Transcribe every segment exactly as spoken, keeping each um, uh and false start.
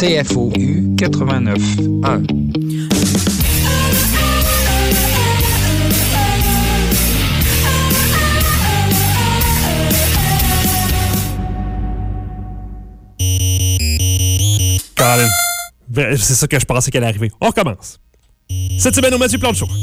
C F O U quatre-vingt-neuf un. Colin. C'est ça que je pensais qu'elle allait arriver. On recommence. Cette semaine au Mathieu Plante Show.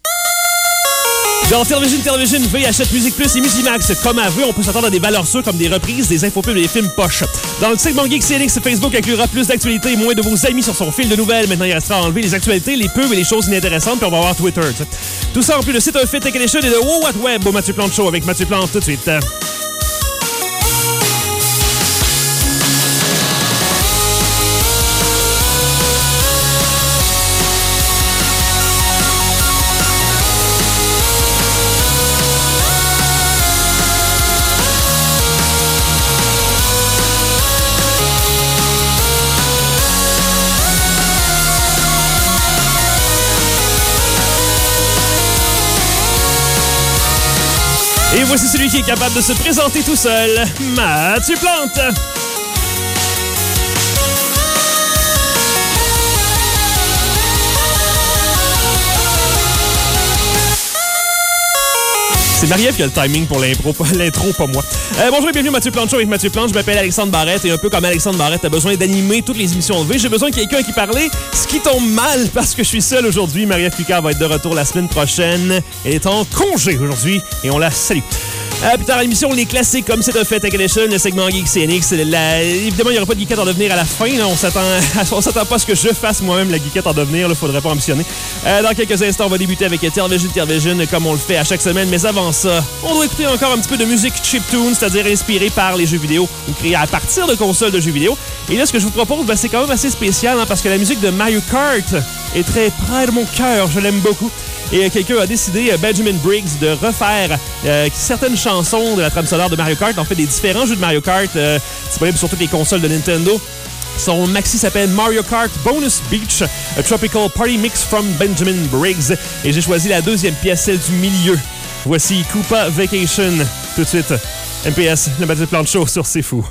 Dans Television, Television, V H S Musique Plus et Musimax, comme à V, on peut s'attendre à des valeurs sûres comme des reprises, des infopubs et des films poches. Dans le segment Geek C N X, Facebook inclura plus d'actualités et moins de vos amis sur son fil de nouvelles. Maintenant, il restera à enlever les actualités, les pubs et les choses inintéressantes, puis on va voir Twitter. T'sais. Tout ça en plus de site Fit Tech Edition et de Wow What Web au Mathieu Plante Show avec Mathieu Plante tout de suite. Et voici celui qui est capable de se présenter tout seul, Mathieu Plante. C'est Marie-Ève qui a le timing pour l'impro, l'intro, pas moi. Euh, bonjour et bienvenue au Mathieu Plante Show avec Mathieu Plante. Je m'appelle Alexandre Barrette et un peu comme Alexandre Barrette a besoin d'animer toutes les émissions de V, j'ai besoin de quelqu'un qui parle, ce qui tombe mal parce que je suis seul aujourd'hui. Marie-Ève Picard va être de retour la semaine prochaine. Elle est en congé aujourd'hui et on la salue. Euh, plus tard à l'émission, les classiques comme C'est un fait Tech Edition, le segment Geek C N X. La... Évidemment, il n'y aura pas de geekette en devenir à la fin. Là. On s'attend on s'attend pas à ce que je fasse moi-même la geekette en devenir. Il ne faudrait pas ambitionner. Euh, dans quelques instants, on va débuter avec Television, Television, comme on le fait à chaque semaine. Mais avant ça, on doit écouter encore un petit peu de musique chiptune, c'est-à-dire inspirée par les jeux vidéo ou créée à partir de consoles de jeux vidéo. Et là, ce que je vous propose, ben, c'est quand même assez spécial hein, parce que la musique de Mario Kart est très près de mon cœur. Je l'aime beaucoup. Et quelqu'un a décidé, Benjamin Briggs, de refaire euh, certaines chansons de la trame sonore de Mario Kart. En fait, des différents jeux de Mario Kart euh, disponibles sur toutes les consoles de Nintendo. Son maxi s'appelle Mario Kart Bonus Beach, a Tropical Party Mix from Benjamin Briggs. Et j'ai choisi la deuxième pièce, celle du milieu. Voici Koopa Vacation. Tout de suite, M P S, le Mathieu Plante Show sur C'est Fou.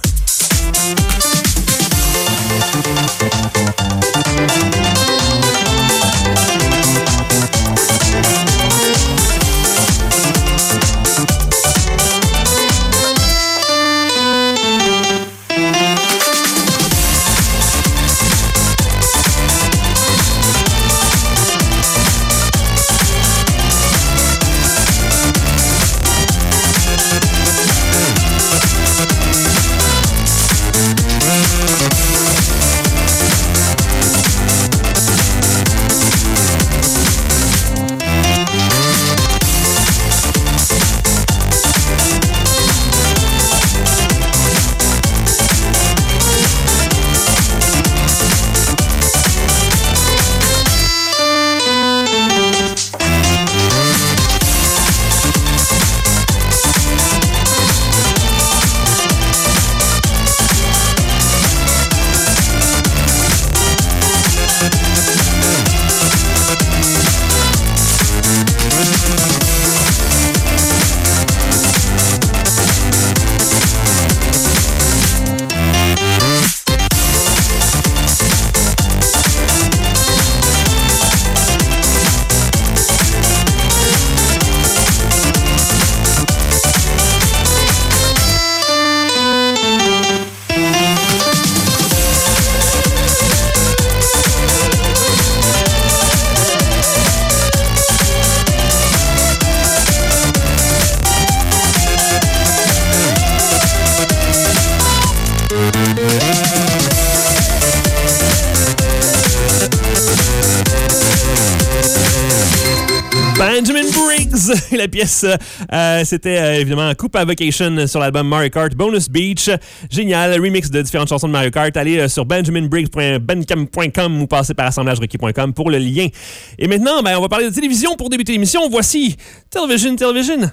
Benjamin Briggs. La pièce, euh, c'était euh, évidemment Koopa Vacation sur l'album Mario Kart Bonus Beach. Génial, remix de différentes chansons de Mario Kart. Allez euh, sur benjamin briggs point bandcamp point com ou passez par assemblage requis point com pour le lien. Et maintenant, ben, on va parler de télévision pour débuter l'émission. Voici Television, Television.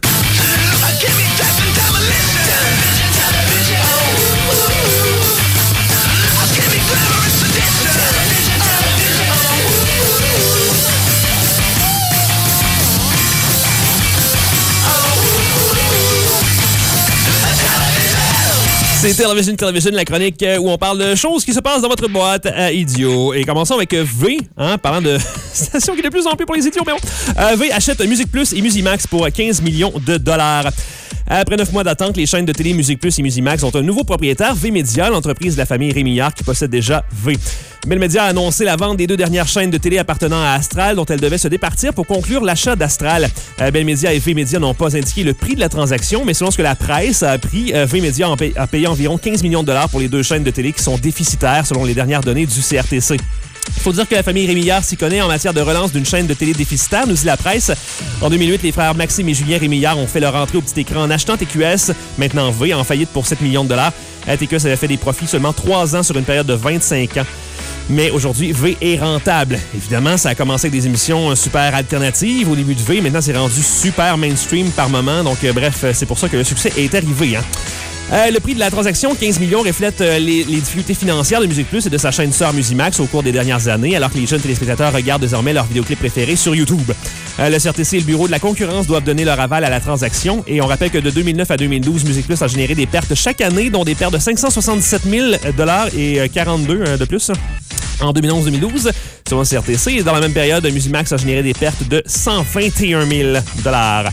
C'est Television Television, la chronique où on parle de choses qui se passent dans votre boîte à idiots. Et commençons avec V, hein, parlant de station qui est de plus en plus pour les idiots, mais bon. Euh, V achète Musique Plus et Musimax pour quinze millions de dollars. Après neuf mois d'attente, les chaînes de télé Musique Plus et Musimax ont un nouveau propriétaire, V-Média, l'entreprise de la famille Rémillard qui possède déjà V. Bell Media a annoncé la vente des deux dernières chaînes de télé appartenant à Astral, dont elle devait se départir pour conclure l'achat d'Astral. Euh, Bell Media et V-Média n'ont pas indiqué le prix de la transaction, mais selon ce que la presse a appris, euh, V-Média a, pay- a payé environ quinze millions de dollars pour les deux chaînes de télé qui sont déficitaires selon les dernières données du C R T C. Il faut dire que la famille Rémillard s'y connaît en matière de relance d'une chaîne de télé déficitaire, nous dit la presse. En deux mille huit, les frères Maxime et Julien Rémillard ont fait leur entrée au petit écran en achetant T Q S, maintenant V, en faillite pour sept millions de dollars. T Q S avait fait des profits seulement trois ans sur une période de vingt-cinq ans. Mais aujourd'hui, V est rentable. Évidemment, ça a commencé avec des émissions super alternatives au début de V. Maintenant, c'est rendu super mainstream par moment. Donc, euh, bref, c'est pour ça que le succès est arrivé. Hein. Euh, le prix de la transaction, quinze millions, reflète euh, les, les difficultés financières de Musique Plus et de sa chaîne sœur Musimax au cours des dernières années, alors que les jeunes téléspectateurs regardent désormais leurs vidéoclips préférés sur YouTube. Euh, le C R T C et le Bureau de la concurrence doivent donner leur aval à la transaction. Et on rappelle que de deux mille neuf à deux mille douze, Musique Plus a généré des pertes chaque année, dont des pertes de cinq cent soixante-dix-sept mille dollars et quarante-deux euh, de plus. En deux mille onze deux mille douze, selon le C R T C, et dans la même période, Musimax a généré des pertes de cent vingt et un mille dollars.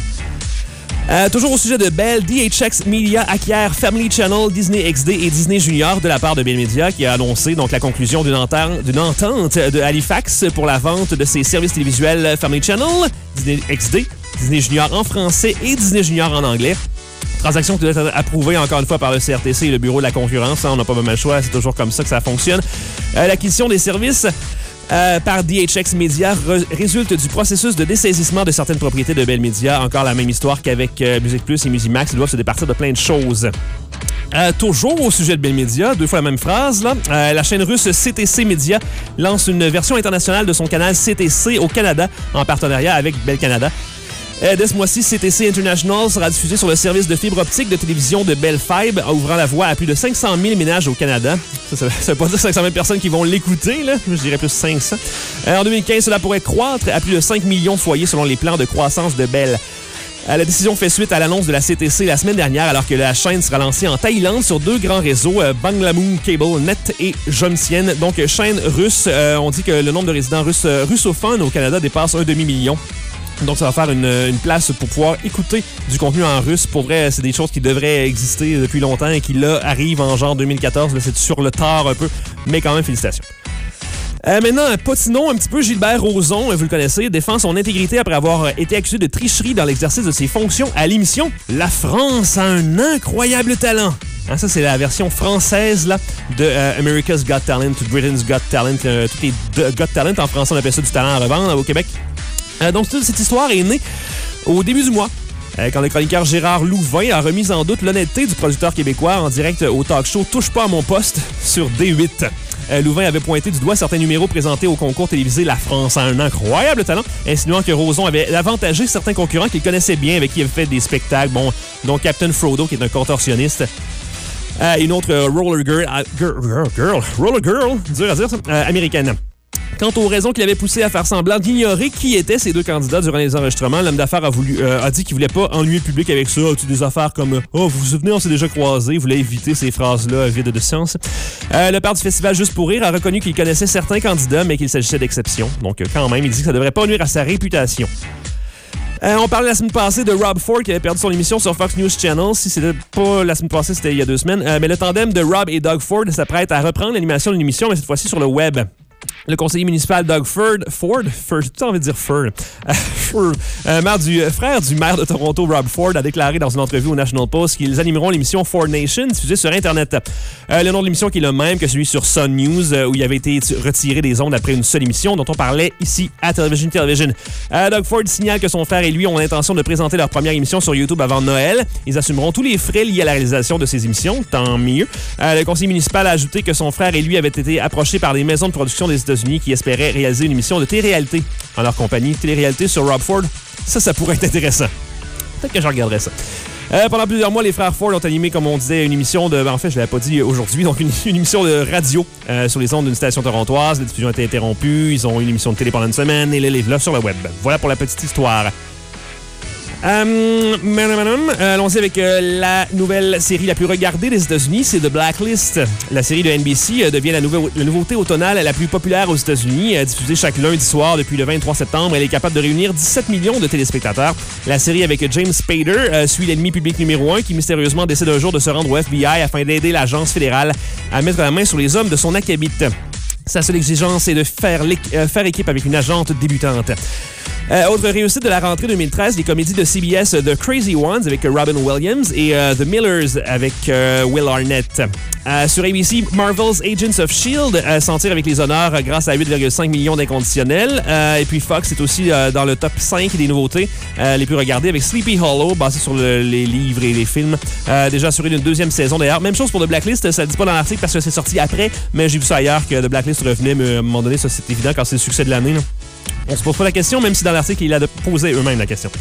Euh, toujours au sujet de Bell, D H X Media acquiert Family Channel, Disney X D et Disney Junior de la part de Bell Media, qui a annoncé donc la conclusion d'une entente, d'une entente de Halifax pour la vente de ses services télévisuels Family Channel, Disney X D, Disney Junior en français et Disney Junior en anglais. Transaction qui doit être approuvée encore une fois par le C R T C et le Bureau de la concurrence. Hein, on n'a pas vraiment le choix, c'est toujours comme ça que ça fonctionne. Euh, l'acquisition des services Euh, par D H X Media re- résulte du processus de dessaisissement de certaines propriétés de Bell Media. Encore la même histoire qu'avec euh, Musique Plus et Musimax, ils doivent se départir de plein de choses. Euh, toujours au sujet de Bell Media, deux fois la même phrase, là. Euh, la chaîne russe C T C Media lance une version internationale de son canal C T C au Canada en partenariat avec Bell Canada. Euh, dès ce mois-ci, C T C International sera diffusé sur le service de fibre optique de télévision de Bell Fibre, ouvrant la voie à plus de cinq cent mille ménages au Canada. Ça, ça, ça veut pas dire cinq cent mille personnes qui vont l'écouter, là. Je dirais plus cinq cents. Euh, en deux mille quinze, cela pourrait croître à plus de cinq millions de foyers selon les plans de croissance de Bell. Euh, la décision fait suite à l'annonce de la C T C la semaine dernière, alors que la chaîne sera lancée en Thaïlande sur deux grands réseaux, euh, Banglamoon Cable Net et Jomsien. Donc, chaîne russe. Euh, on dit que le nombre de résidents russes, euh, russophones au Canada dépasse un demi-million. Donc, ça va faire une, une place pour pouvoir écouter du contenu en russe. Pour vrai, c'est des choses qui devraient exister depuis longtemps et qui, là, arrivent en genre deux mille quatorze. Là, c'est sur le tard un peu, mais quand même, félicitations. Euh, maintenant, potinons un petit peu. Gilbert Rozon, vous le connaissez, défend son intégrité après avoir été accusé de tricherie dans l'exercice de ses fonctions à l'émission « La France a un incroyable talent ». Hein, ça, c'est la version française là, de euh, America's Got Talent, Britain's Got Talent. Euh, toutes les de, Got Talent, en français, on appelle ça du talent à revendre là, au Québec. Euh, donc, toute cette histoire est née au début du mois, euh, quand le chroniqueur Gérard Louvain a remis en doute l'honnêteté du producteur québécois en direct au talk show « Touche pas à mon poste » sur D huit. Euh, Louvain avait pointé du doigt certains numéros présentés au concours télévisé La France a un incroyable talent, insinuant que Rozon avait avantagé certains concurrents qu'il connaissait bien, avec qui il avait fait des spectacles, bon, dont Captain Frodo, qui est un contorsionniste. Euh, une autre euh, roller girl, euh, girl, girl, roller girl, dur à dire ça, euh, américaine. Quant aux raisons qui l'avaient poussé à faire semblant d'ignorer qui étaient ces deux candidats durant les enregistrements, l'homme d'affaires a, voulu, euh, a dit qu'il voulait pas ennuyer le public avec ça. Tu des affaires comme « Oh, vous vous souvenez, on s'est déjà croisés », il voulait éviter ces phrases-là vides de sens. Euh, le père du festival Juste pour rire a reconnu qu'il connaissait certains candidats, mais qu'il s'agissait d'exceptions. Donc quand même, il dit que ça devrait pas nuire à sa réputation. Euh, on parlait la semaine passée de Rob Ford qui avait perdu son émission sur Fox News Channel. Si c'était pas la semaine passée, c'était il y a deux semaines. Euh, mais le tandem de Rob et Doug Ford s'apprête à reprendre l'animation d'une émission, mais cette fois-ci sur le web. Le conseiller municipal Doug Ford, Ford, Ford, j'ai tout envie de dire Ford, euh, Ford euh, maire du, euh, frère du maire de Toronto, Rob Ford, a déclaré dans une entrevue au National Post qu'ils animeront l'émission Ford Nation diffusée sur Internet. Euh, le nom de l'émission qui est le même que celui sur Sun News, euh, où il avait été retiré des ondes après une seule émission dont on parlait ici à Television Television. Euh, Doug Ford signale que son frère et lui ont l'intention de présenter leur première émission sur YouTube avant Noël. Ils assumeront tous les frais liés à la réalisation de ces émissions, tant mieux. Euh, le conseiller municipal a ajouté que son frère et lui avaient été approchés par des maisons de production des États-Unis qui espéraient réaliser une émission de télé-réalité en leur compagnie. Télé-réalité sur Rob Ford, ça, ça pourrait être intéressant. Peut-être que je regarderais ça. Euh, pendant plusieurs mois, les frères Ford ont animé, comme on disait, une émission de... En fait, je ne l'avais pas dit aujourd'hui, donc une, une émission de radio euh, sur les ondes d'une station torontoise. La diffusion a été interrompue. Ils ont eu une émission de télé pendant une semaine et les livres là sur le web. Voilà pour la petite histoire. Euh, euh, allons-y avec euh, la nouvelle série la plus regardée des États-Unis, c'est The Blacklist. La série de N B C euh, devient la, nouvelle, la nouveauté automnale la plus populaire aux États-Unis. Euh, diffusée chaque lundi soir depuis le vingt-trois septembre, elle est capable de réunir dix-sept millions de téléspectateurs. La série avec James Spader euh, suit l'ennemi public numéro un qui mystérieusement décide un jour de se rendre au F B I afin d'aider l'agence fédérale à mettre la main sur les hommes de son acabit. Sa seule exigence est de faire, euh, faire équipe avec une agente débutante. Euh, autre réussite de la rentrée deux mille treize, les comédies de C B S The Crazy Ones avec Robin Williams et uh, The Millers avec uh, Will Arnett. Euh, sur A B C, Marvel's Agents of S H I E L D euh, s'en tire avec les honneurs euh, grâce à huit virgule cinq millions d'inconditionnels. Euh, et puis Fox est aussi euh, dans le top cinq des nouveautés euh, les plus regardées avec Sleepy Hollow, basé sur le, les livres et les films. Euh, déjà assuré d'une deuxième saison d'ailleurs. Même chose pour The Blacklist, ça ne dit pas dans l'article parce que c'est sorti après, mais j'ai vu ça ailleurs que The Blacklist revenait, mais à un moment donné, ça c'est évident quand c'est le succès de l'année. Là. On se pose pas la question, même si dans l'article, il a posé eux-mêmes la question.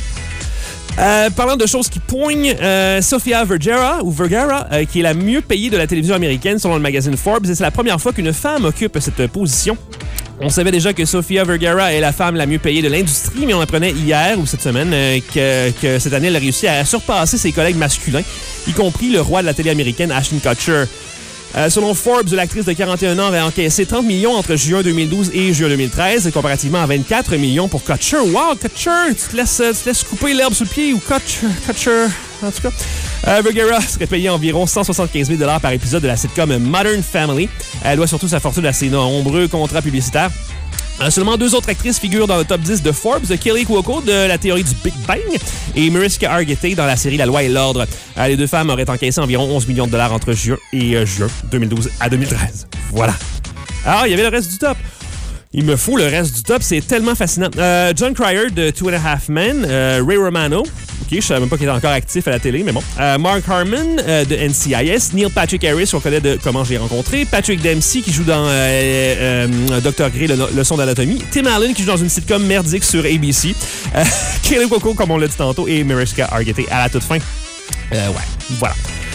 Euh, parlant de choses qui poignent, euh, Sofia Vergara, ou Vergara, euh, qui est la mieux payée de la télévision américaine selon le magazine Forbes, et c'est la première fois qu'une femme occupe cette position. On savait déjà que Sofia Vergara est la femme la mieux payée de l'industrie, mais on apprenait hier ou cette semaine euh, que, que cette année, elle a réussi à surpasser ses collègues masculins, y compris le roi de la télé américaine, Ashton Kutcher. Euh, selon Forbes, l'actrice de quarante et un ans avait encaissé trente millions entre juin deux mille douze et juin deux mille treize, comparativement à vingt-quatre millions pour Kutcher. Wow, Kutcher, tu te laisses, tu te laisses couper l'herbe sous le pied ou Kutcher, Kutcher, en tout cas. Euh, Vergara serait payée environ cent soixante-quinze mille dollars par épisode de la sitcom Modern Family. Elle doit surtout sa fortune à ses nombreux contrats publicitaires. Euh, seulement deux autres actrices figurent dans le top dix de Forbes, Kelly Cuoco de la théorie du Big Bang et Mariska Hargitay dans la série La Loi et l'Ordre. Euh, les deux femmes auraient encaissé environ onze millions de dollars entre juin et euh, juin deux mille douze à deux mille treize. Voilà. Alors, il y avait le reste du top. Il me faut le reste du top, c'est tellement fascinant. Euh, John Cryer de Two and a Half Men, euh, Ray Romano, ok, je savais même pas qu'il était encore actif à la télé, mais bon. Euh, Mark Harmon euh, de N C I S, Neil Patrick Harris, qu'on connaît de Comment je l'ai rencontré, Patrick Dempsey qui joue dans euh, euh, docteur Gray, le, leçon d'anatomie, Tim Allen qui joue dans une sitcom merdique sur A B C, euh, Kelly Cuoco, comme on l'a dit tantôt, et Mariska Hargitay à la toute fin. Euh, ouais, voilà.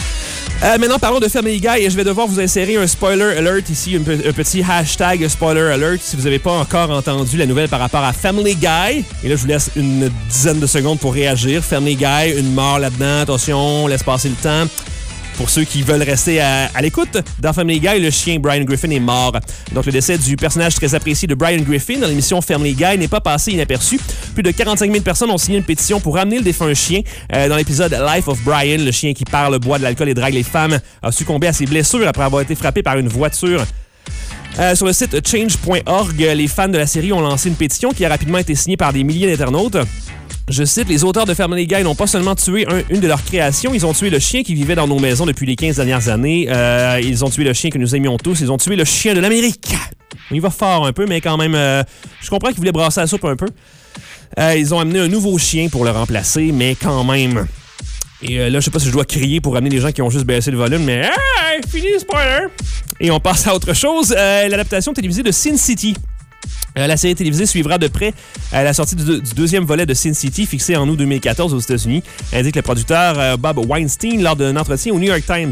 Euh, maintenant, parlons de Family Guy et je vais devoir vous insérer un spoiler alert ici, un, pe- un petit hashtag spoiler alert si vous n'avez pas encore entendu la nouvelle par rapport à Family Guy. Et là, je vous laisse une dizaine de secondes pour réagir. Family Guy, une mort là-dedans, attention, laisse passer le temps. Pour ceux qui veulent rester à, à l'écoute, dans Family Guy, le chien Brian Griffin est mort. Donc, le décès du personnage très apprécié de Brian Griffin dans l'émission Family Guy n'est pas passé inaperçu. Plus de quarante-cinq mille personnes ont signé une pétition pour ramener le défunt chien. Euh, dans l'épisode Life of Brian, le chien qui parle, boit de l'alcool et drague les femmes a succombé à ses blessures après avoir été frappé par une voiture. Euh, sur le site change point org, les fans de la série ont lancé une pétition qui a rapidement été signée par des milliers d'internautes. Je cite, les auteurs de Family Guy n'ont pas seulement tué un, une de leurs créations, ils ont tué le chien qui vivait dans nos maisons depuis les quinze dernières années. Euh, ils ont tué le chien que nous aimions tous. Ils ont tué le chien de l'Amérique. Il va fort un peu, mais quand même, euh, je comprends qu'ils voulaient brasser la soupe un peu. Euh, ils ont amené un nouveau chien pour le remplacer, mais quand même. Et euh, là, je sais pas si je dois crier pour amener les gens qui ont juste baissé le volume, mais hey, fini, spoiler! Et on passe à autre chose, euh, l'adaptation télévisée de Sin City. Euh, la série télévisée suivra de près euh, la sortie du, du deuxième volet de Sin City, fixé en août deux mille quatorze aux États-Unis, indique le producteur euh, Bob Weinstein lors d'un entretien au New York Times.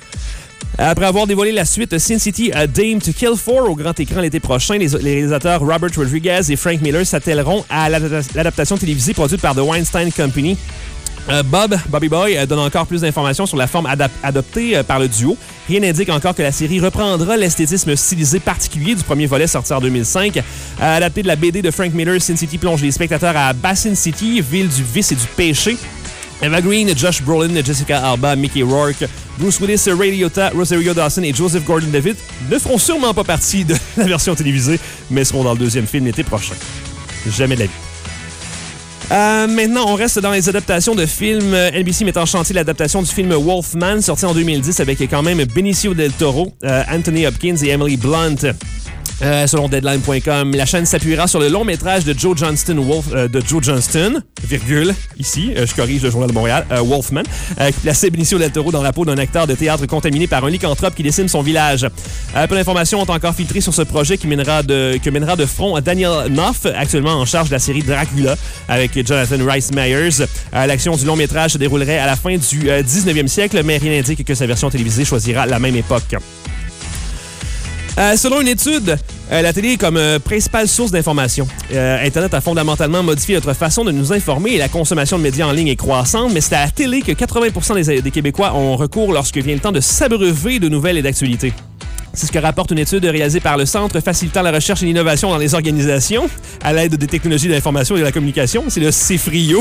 Après avoir dévoilé la suite Sin City A Dame to Kill For au grand écran l'été prochain, les, les réalisateurs Robert Rodriguez et Frank Miller s'attelleront à l'adaptation télévisée produite par The Weinstein Company. Euh, Bob, Bobby Boy, euh, donne encore plus d'informations sur la forme adap- adoptée euh, par le duo. Rien n'indique encore que la série reprendra l'esthétisme stylisé particulier du premier volet sorti en deux mille cinq. Euh, adapté de la B D de Frank Miller, Sin City plonge les spectateurs à Basin City, ville du vice et du péché. Eva Green, Josh Brolin, Jessica Alba, Mickey Rourke, Bruce Willis, Ray Liotta, Rosario Dawson et Joseph Gordon-Levitt ne feront sûrement pas partie de la version télévisée, mais seront dans le deuxième film l'été prochain. Jamais de la vie. Euh, maintenant, on reste dans les adaptations de films. N B C met en chantier l'adaptation du film Wolfman, sorti en deux mille dix avec quand même Benicio del Toro, euh, Anthony Hopkins et Emily Blunt. Euh, selon Deadline point com, la chaîne s'appuiera sur le long métrage de Joe Johnston, Wolf, euh, de Joe Johnston, virgule, ici, euh, je corrige le Journal de Montréal, euh, Wolfman, euh, qui plaçait Benicio del Toro dans la peau d'un acteur de théâtre contaminé par un lycanthrope qui décime son village. Euh, peu d'informations ont encore filtré sur ce projet qui mènera de, que mènera de front Daniel Knopf, actuellement en charge de la série Dracula, avec Jonathan Rhys Meyers. Euh, l'action du long métrage se déroulerait à la fin du euh, dix-neuvième siècle, mais rien n'indique que sa version télévisée choisira la même époque. Euh, selon une étude, Euh, la télé est comme euh, principale source d'information. Euh, Internet a fondamentalement modifié notre façon de nous informer et la consommation de médias en ligne est croissante, mais c'est à la télé que quatre-vingts pour cent des, des Québécois ont recours lorsque vient le temps de s'abreuver de nouvelles et d'actualités. C'est ce que rapporte une étude réalisée par le Centre facilitant la recherche et l'innovation dans les organisations à l'aide des technologies de l'information et de la communication. C'est le CFRIO.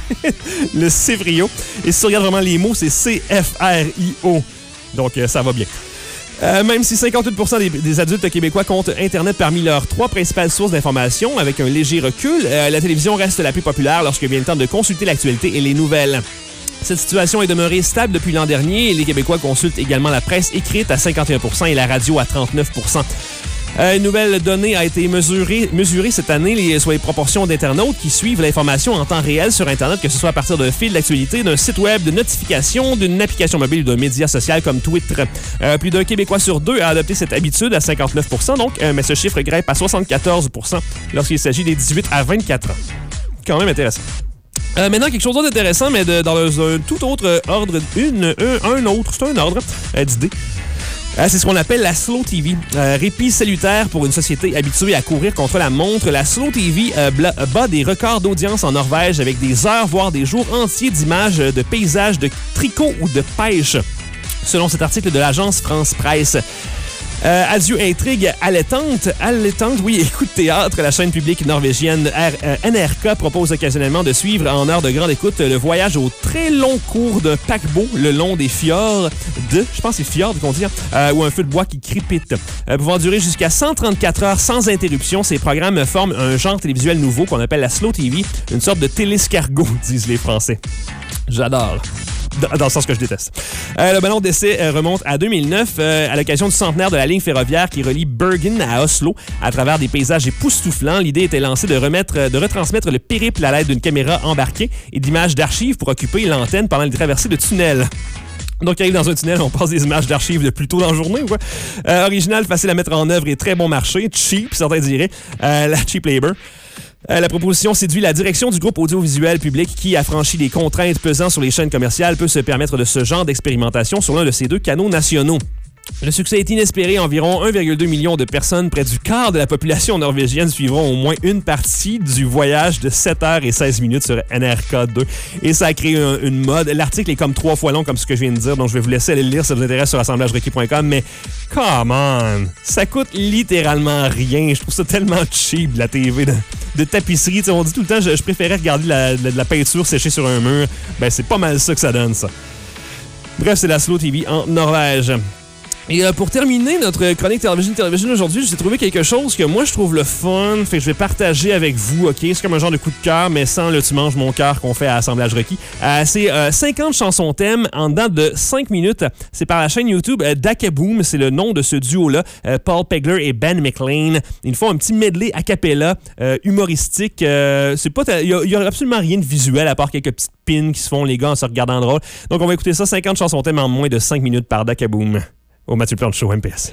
Le CFRIO. Et si tu regardes vraiment les mots, c'est C F R I O. Donc, euh, ça va bien. Euh, même si cinquante-huit pour cent des, des adultes québécois comptent Internet parmi leurs trois principales sources d'information, avec un léger recul, euh, la télévision reste la plus populaire lorsque vient le temps de consulter l'actualité et les nouvelles. Cette situation est demeurée stable depuis l'an dernier et les Québécois consultent également la presse écrite à cinquante et un pour cent et la radio à trente-neuf pour cent. Euh, une nouvelle donnée a été mesurée, mesurée cette année les, sur les proportions d'internautes qui suivent l'information en temps réel sur Internet, que ce soit à partir d'un fil d'actualité, d'un site web, de notifications, d'une application mobile ou d'un média social comme Twitter. Euh, plus d'un Québécois sur deux a adopté cette habitude à cinquante-neuf pour cent, donc, euh, mais ce chiffre grimpe à soixante-quatorze pour cent lorsqu'il s'agit des dix-huit à vingt-quatre ans. Quand même intéressant. Euh, maintenant, quelque chose d'intéressant, mais de, dans un tout autre ordre, une, un, un autre, c'est un ordre euh, d'idées. Euh, c'est ce qu'on appelle la Slow T V. Euh, répit salutaire pour une société habituée à courir contre la montre. La Slow T V euh, bat des records d'audience en Norvège avec des heures, voire des jours entiers d'images de paysages, de tricot ou de pêche, selon cet article de l'agence France Presse. Euh, adieu intrigue allaitante. Allaitante, oui, écoute théâtre. La chaîne publique norvégienne R, euh, N R K propose occasionnellement de suivre en heure de grande écoute le voyage au très long cours d'un paquebot le long des fjords de, je pense que c'est fjord qu'on dit, euh, ou un feu de bois qui crépite. Euh, pouvant durer jusqu'à cent trente-quatre heures sans interruption, ces programmes forment un genre télévisuel nouveau qu'on appelle la Slow T V, une sorte de télescargot, disent les Français. J'adore. Dans le sens que je déteste. Euh, le ballon d'essai euh, remonte à deux mille neuf euh, à l'occasion du centenaire de la ligne ferroviaire qui relie Bergen à Oslo à travers des paysages époustouflants. L'idée était lancée de, remettre, de retransmettre le périple à l'aide d'une caméra embarquée et d'images d'archives pour occuper l'antenne pendant les traversées de tunnels. Donc, il arrive dans un tunnel, on passe des images d'archives de plus tôt dans la journée. Ouais. Euh, original, facile à mettre en œuvre et très bon marché. Cheap, certains diraient. Euh, la cheap labor. Euh, la proposition séduit la direction du groupe audiovisuel public qui, affranchi des contraintes pesant sur les chaînes commerciales, peut se permettre de ce genre d'expérimentation sur l'un de ces deux canaux nationaux. Le succès est inespéré. Environ un virgule deux million de personnes, près du quart de la population norvégienne, suivront au moins une partie du voyage de sept heures et seize minutes sur N R K deux. Et ça a créé un, une mode. L'article est comme trois fois long, comme ce que je viens de dire, donc je vais vous laisser aller le lire si ça vous intéresse sur assemblage requis point com. Mais, come on! Ça coûte littéralement rien. Je trouve ça tellement cheap, la T V de, de tapisserie. T'sais, on dit tout le temps, je, je préférais regarder la, la, la peinture séchée sur un mur. Ben, c'est pas mal ça que ça donne, ça. Bref, c'est la Slow T V en Norvège. Et euh, pour terminer notre chronique Television Television aujourd'hui, j'ai trouvé quelque chose que moi je trouve le fun, fait que je vais partager avec vous, ok? C'est comme un genre de coup de cœur, mais sans le tu manges mon cœur qu'on fait à Assemblage Requis. Euh, c'est euh, cinquante chansons thèmes en dedans de cinq minutes. C'est par la chaîne YouTube euh, Dakaboom, c'est le nom de ce duo-là, euh, Paul Pegler et Ben McLean. Ils font un petit medley a cappella euh, humoristique. Euh, c'est pas, il y, y a absolument rien de visuel à part quelques petites pins qui se font les gars en se regardant drôle. Donc on va écouter ça, cinquante chansons thèmes en moins de cinq minutes par Dakaboom. Au Mathieu Plante Show M P S.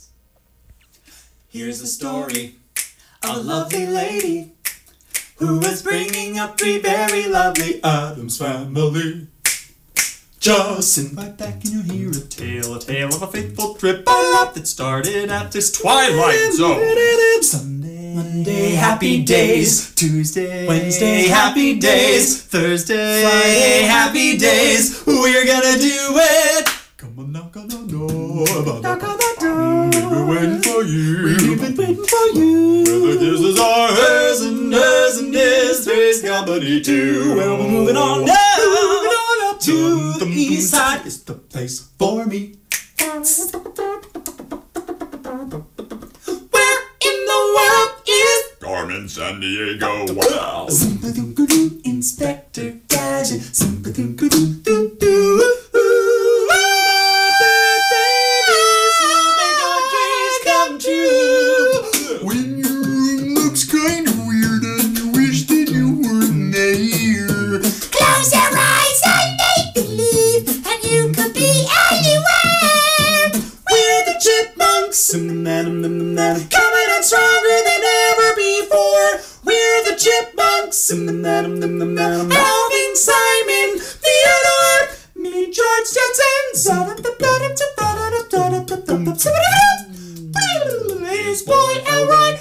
Here's the story of a lovely lady who was bringing up three very lovely Addams family. Just sit right back and you'll hear a tale, a tale of a faithful trip, a love that started at this twilight zone. Sunday, Monday, happy days. Tuesday, Wednesday, happy days. Thursday, Friday, happy days. We're gonna do it. Come on, knock on the door. Knock on the door. We've been waiting for you. We've been waiting for you. Whether this is our hers and hers and his, there's company too. Well, we're moving on now. Moving on up to the east side. It's the place for me. Where in the world is Carmen San Diego? Wow. Inspector Gadget. Sympathy-doo-doo-doo. When your room looks kind of weird and you wish that you weren't there, close your eyes and make believe, and you could be anywhere. We're the Chipmunks, coming on stronger than ever before. We're the Chipmunks, Alvin, Simon, Theodore, me, George Jetson. this boy alright.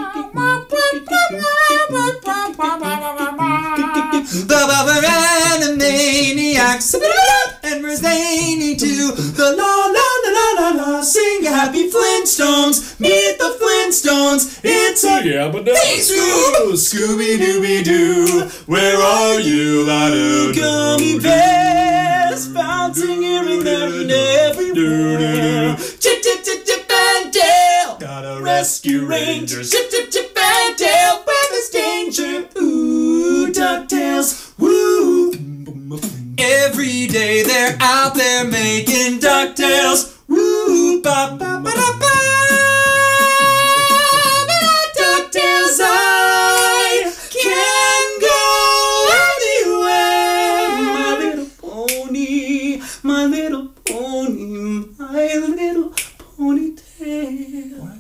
The Animaniacs and Rosaney too. The la la la la la la. Sing happy Flintstones. Meet the Flintstones. It's a Yabba-dabba hey Scoob, Scooby Dooby Doo. Where are you, little gummy bears? Bouncing here and there and everywhere. Chip chip chip chip and Dale. Gotta rescue Rangers. Chip chip chip and Dale. Where there's danger. Ooh, DuckTales. Woo. Every day they're out there making DuckTales. Woo. Ba ba ba da ba. DuckTales, I can go anywhere. My little pony, my little pony, my little ponytail. What?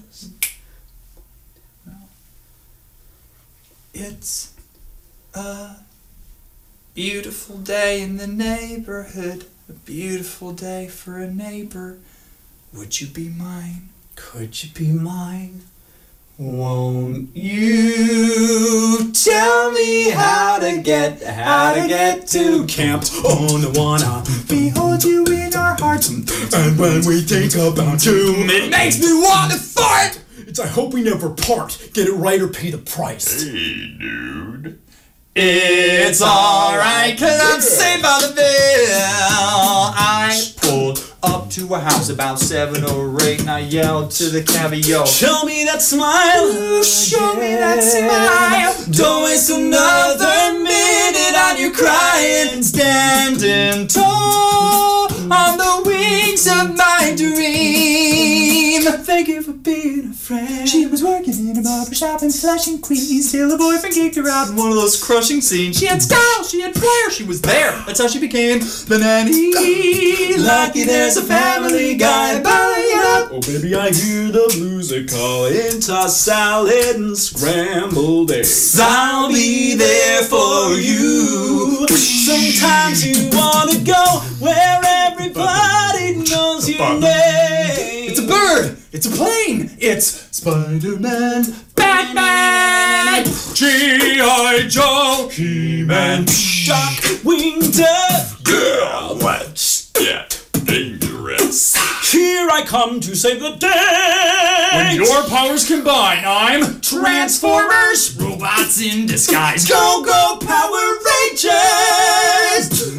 It's a beautiful day in the neighborhood. A beautiful day for a neighbor. Would you be mine? Could you be mine? Won't you tell me how to get how to get to Camp Onawana? Behold you in our hearts, and when we think about you, it makes me want to fart. It's I hope we never part. Get it right or pay the price. Hey, dude. It's alright, cause I'm saved by the bell. I pulled up to a house about seven or eight, and I yelled to the cabbie, yo, show me that smile. Ooh, show me that smile. Don't waste another minute on your crying. Standing tall on the wings of my dream. Thank you for being a friend. She was working in a barber shop in Flushing, Queens, till her boyfriend kicked her out in one of those crushing scenes. She had style, she had flair, she was there. That's how she became the nanny. Lucky there's a Family Guy. Buy up. Oh baby, I hear the blues are calling. Toss salad and scrambled eggs. I'll be there for you. Sometimes you wanna go where everybody knows your name. It's a bird. It's a plane. It's Spider-Man. Batman. G I. Joe. He-Man. Shockwing Death. Yeah, let's get dangerous. Here I come to save the day. When your powers combine, I'm Transformers. Robots in disguise. Go, go, Power Rangers.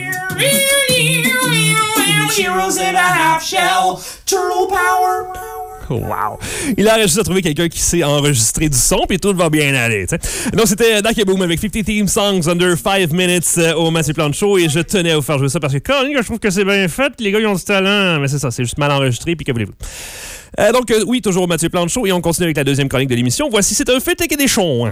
Heroes in a half shell. Turtle power. Wow! Il a réussi à trouver quelqu'un qui sait enregistrer du son, puis tout va bien aller. T'sais. Donc, c'était Dakaboom avec cinquante Theme Songs Under five Minutes euh, au Mathieu Plante Show, et je tenais à vous faire jouer ça parce que, quand je trouve que c'est bien fait, les gars, ils ont du talent, mais c'est ça, c'est juste mal enregistré, puis que voulez-vous? Euh, donc, euh, oui, toujours au Mathieu Plante Show, et on continue avec la deuxième chronique de l'émission. Voici, c'est un fait et des chons.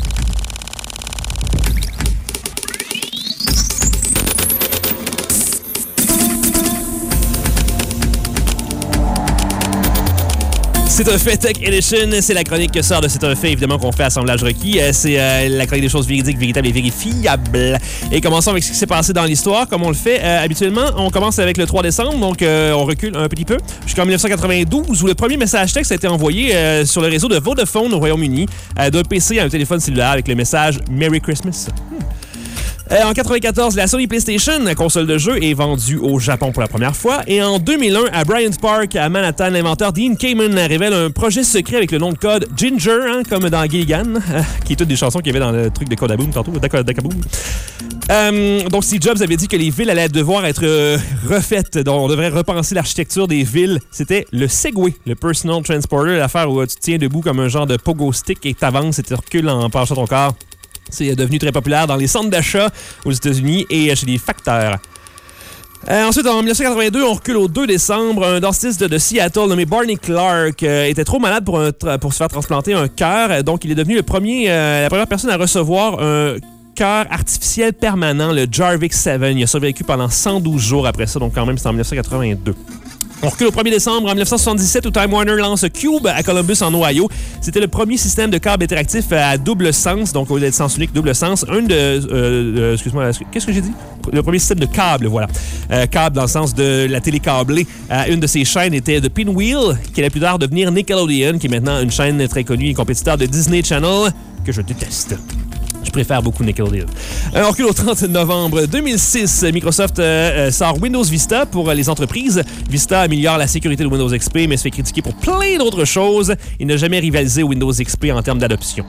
C'est un fait Tech Edition, c'est la chronique que sort de C'est un fait, évidemment, qu'on fait assemblage requis. C'est euh, la chronique des choses véridiques, véritables et vérifiables. Et commençons avec ce qui s'est passé dans l'histoire, comme on le fait euh, habituellement. On commence avec le trois décembre, donc euh, on recule un petit peu, jusqu'en dix-neuf cent quatre-vingt-douze, où le premier message texte a été envoyé euh, sur le réseau de Vodafone au Royaume-Uni, euh, d'un P C à un téléphone cellulaire avec le message « Merry Christmas hmm. ». Euh, en quatre-vingt-quatorze, la Sony PlayStation, la console de jeu, est vendue au Japon pour la première fois. Et en deux mille un, à Bryant Park, à Manhattan, l'inventeur Dean Kamen révèle un projet secret avec le nom de code Ginger, hein, comme dans Gilligan, euh, qui est toutes des chansons qu'il y avait dans le truc de Kodaboom tantôt, Dakaboom. Euh, donc, Steve Jobs avait dit que les villes allaient devoir être euh, refaites. Donc, on devrait repenser l'architecture des villes. C'était le Segway, le Personal Transporter, l'affaire où tu te tiens debout comme un genre de pogo stick et t'avances et tu recules en penchant ton corps. C'est devenu très populaire dans les centres d'achat aux États-Unis et chez les facteurs. Euh, ensuite, en dix-neuf cent quatre-vingt-deux, on recule au deux décembre. Un dentiste de, de Seattle nommé Barney Clark euh, était trop malade pour, un tra- pour se faire transplanter un cœur. Donc, il est devenu le premier, euh, la première personne à recevoir un cœur artificiel permanent, le Jarvik sept. Il a survécu pendant cent douze jours après ça, donc quand même, c'est en dix-neuf cent quatre-vingt-deux. On recule au premier décembre en dix-neuf cent soixante-dix-sept où Time Warner lance Cube à Columbus, en Ohio. C'était le premier système de câble interactif à double sens, donc au lieu d'être sens unique, double sens. Un de... Euh, euh, excuse-moi, qu'est-ce que j'ai dit? Le premier système de câble, voilà. Euh, câble dans le sens de la télé câblée. Euh, une de ces chaînes était The Pinwheel, qui allait plus tard devenir Nickelodeon, qui est maintenant une chaîne très connue et compétiteur de Disney Channel, que je déteste. Je préfère beaucoup Nickelodeon. Euh, on recule au trente novembre deux mille six. Microsoft euh, sort Windows Vista pour les entreprises. Vista améliore la sécurité de Windows X P, mais se fait critiquer pour plein d'autres choses. Il n'a jamais rivalisé Windows X P en termes d'adoption.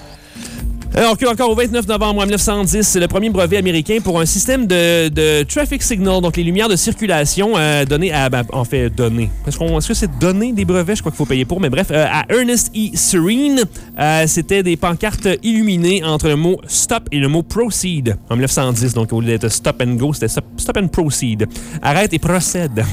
On recule encore au vingt-neuf novembre dix-neuf cent dix, le premier brevet américain pour un système de, de traffic signal, donc les lumières de circulation euh, données à... Ben, en fait, données. Est-ce, qu'on, est-ce que c'est donner des brevets? Je crois qu'il faut payer pour, mais bref. Euh, à Ernest E. Serene, euh, c'était des pancartes illuminées entre le mot « stop » et le mot « proceed » en dix-neuf cent dix. Donc, au lieu d'être « stop and go », c'était stop, « stop and proceed ». Arrête et procède.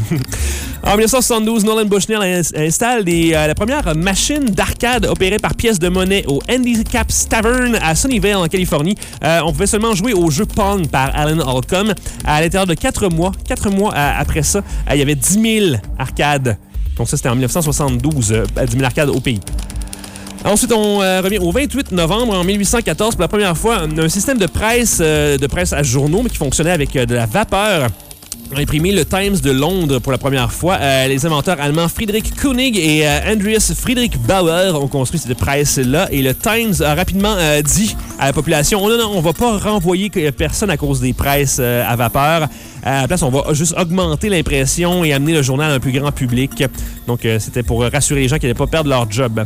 En dix-neuf cent soixante-douze, Nolan Bushnell installe des, euh, la première machine d'arcade opérée par pièce de monnaie au Handicap's Tavern à Sunnyvale, en Californie. Euh, on pouvait seulement jouer au jeu Pong par Alan Holcomb. À l'intérieur de quatre mois, quatre mois euh, après ça, euh, il y avait dix mille arcades. Donc ça, c'était en dix-neuf cent soixante-douze, euh, dix mille arcades au pays. Ensuite, on euh, revient au vingt-huit novembre en dix-huit cent quatorze, pour la première fois, un système de presse, euh, de presse à journaux, mais qui fonctionnait avec euh, de la vapeur. On a imprimé le Times de Londres pour la première fois. Euh, les inventeurs allemands Friedrich Koenig et euh, Andreas Friedrich Bauer ont construit cette presse-là. Et le Times a rapidement euh, dit à la population, oh, non, non, on va pas renvoyer personne à cause des presses euh, à vapeur. À la place, on va juste augmenter l'impression et amener le journal à un plus grand public. Donc, euh, c'était pour rassurer les gens qui n'allaient pas perdre leur job.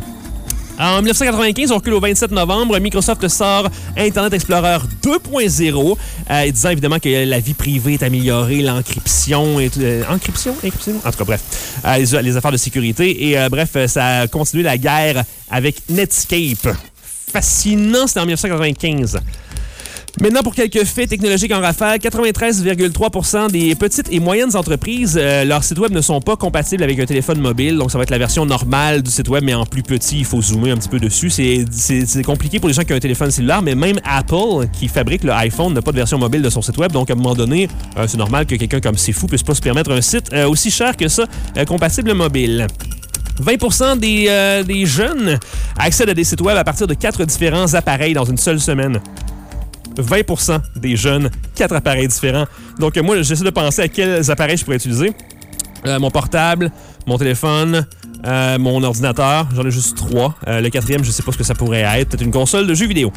En dix-neuf cent quatre-vingt-quinze, on recule au vingt-sept novembre, Microsoft sort Internet Explorer deux point zéro, euh, disant évidemment que la vie privée est améliorée, l'encryption, et, euh, encryption, encryption, en tout cas bref, euh, les, les affaires de sécurité, et euh, bref, ça a continué la guerre avec Netscape. Fascinant, c'était en dix-neuf cent quatre-vingt-quinze. Maintenant, pour quelques faits technologiques en rafale, quatre-vingt-treize virgule trois pour cent des petites et moyennes entreprises, euh, leurs sites web ne sont pas compatibles avec un téléphone mobile. Donc, ça va être la version normale du site web, mais en plus petit. Il faut zoomer un petit peu dessus. C'est, c'est, c'est compliqué pour les gens qui ont un téléphone cellulaire, mais même Apple, qui fabrique le iPhone, n'a pas de version mobile de son site web. Donc, à un moment donné, euh, c'est normal que quelqu'un comme C'est Fou puisse pas se permettre un site euh, aussi cher que ça, euh, compatible mobile. vingt pour cent des, euh, des jeunes accèdent à des sites web à partir de quatre différents appareils dans une seule semaine. vingt pour cent des jeunes, quatre appareils différents. Donc, moi, j'essaie de penser à quels appareils je pourrais utiliser. Euh, mon portable, mon téléphone, euh, mon ordinateur. J'en ai juste trois. Euh, le quatrième, je sais pas ce que ça pourrait être. Peut-être une console de jeux vidéo.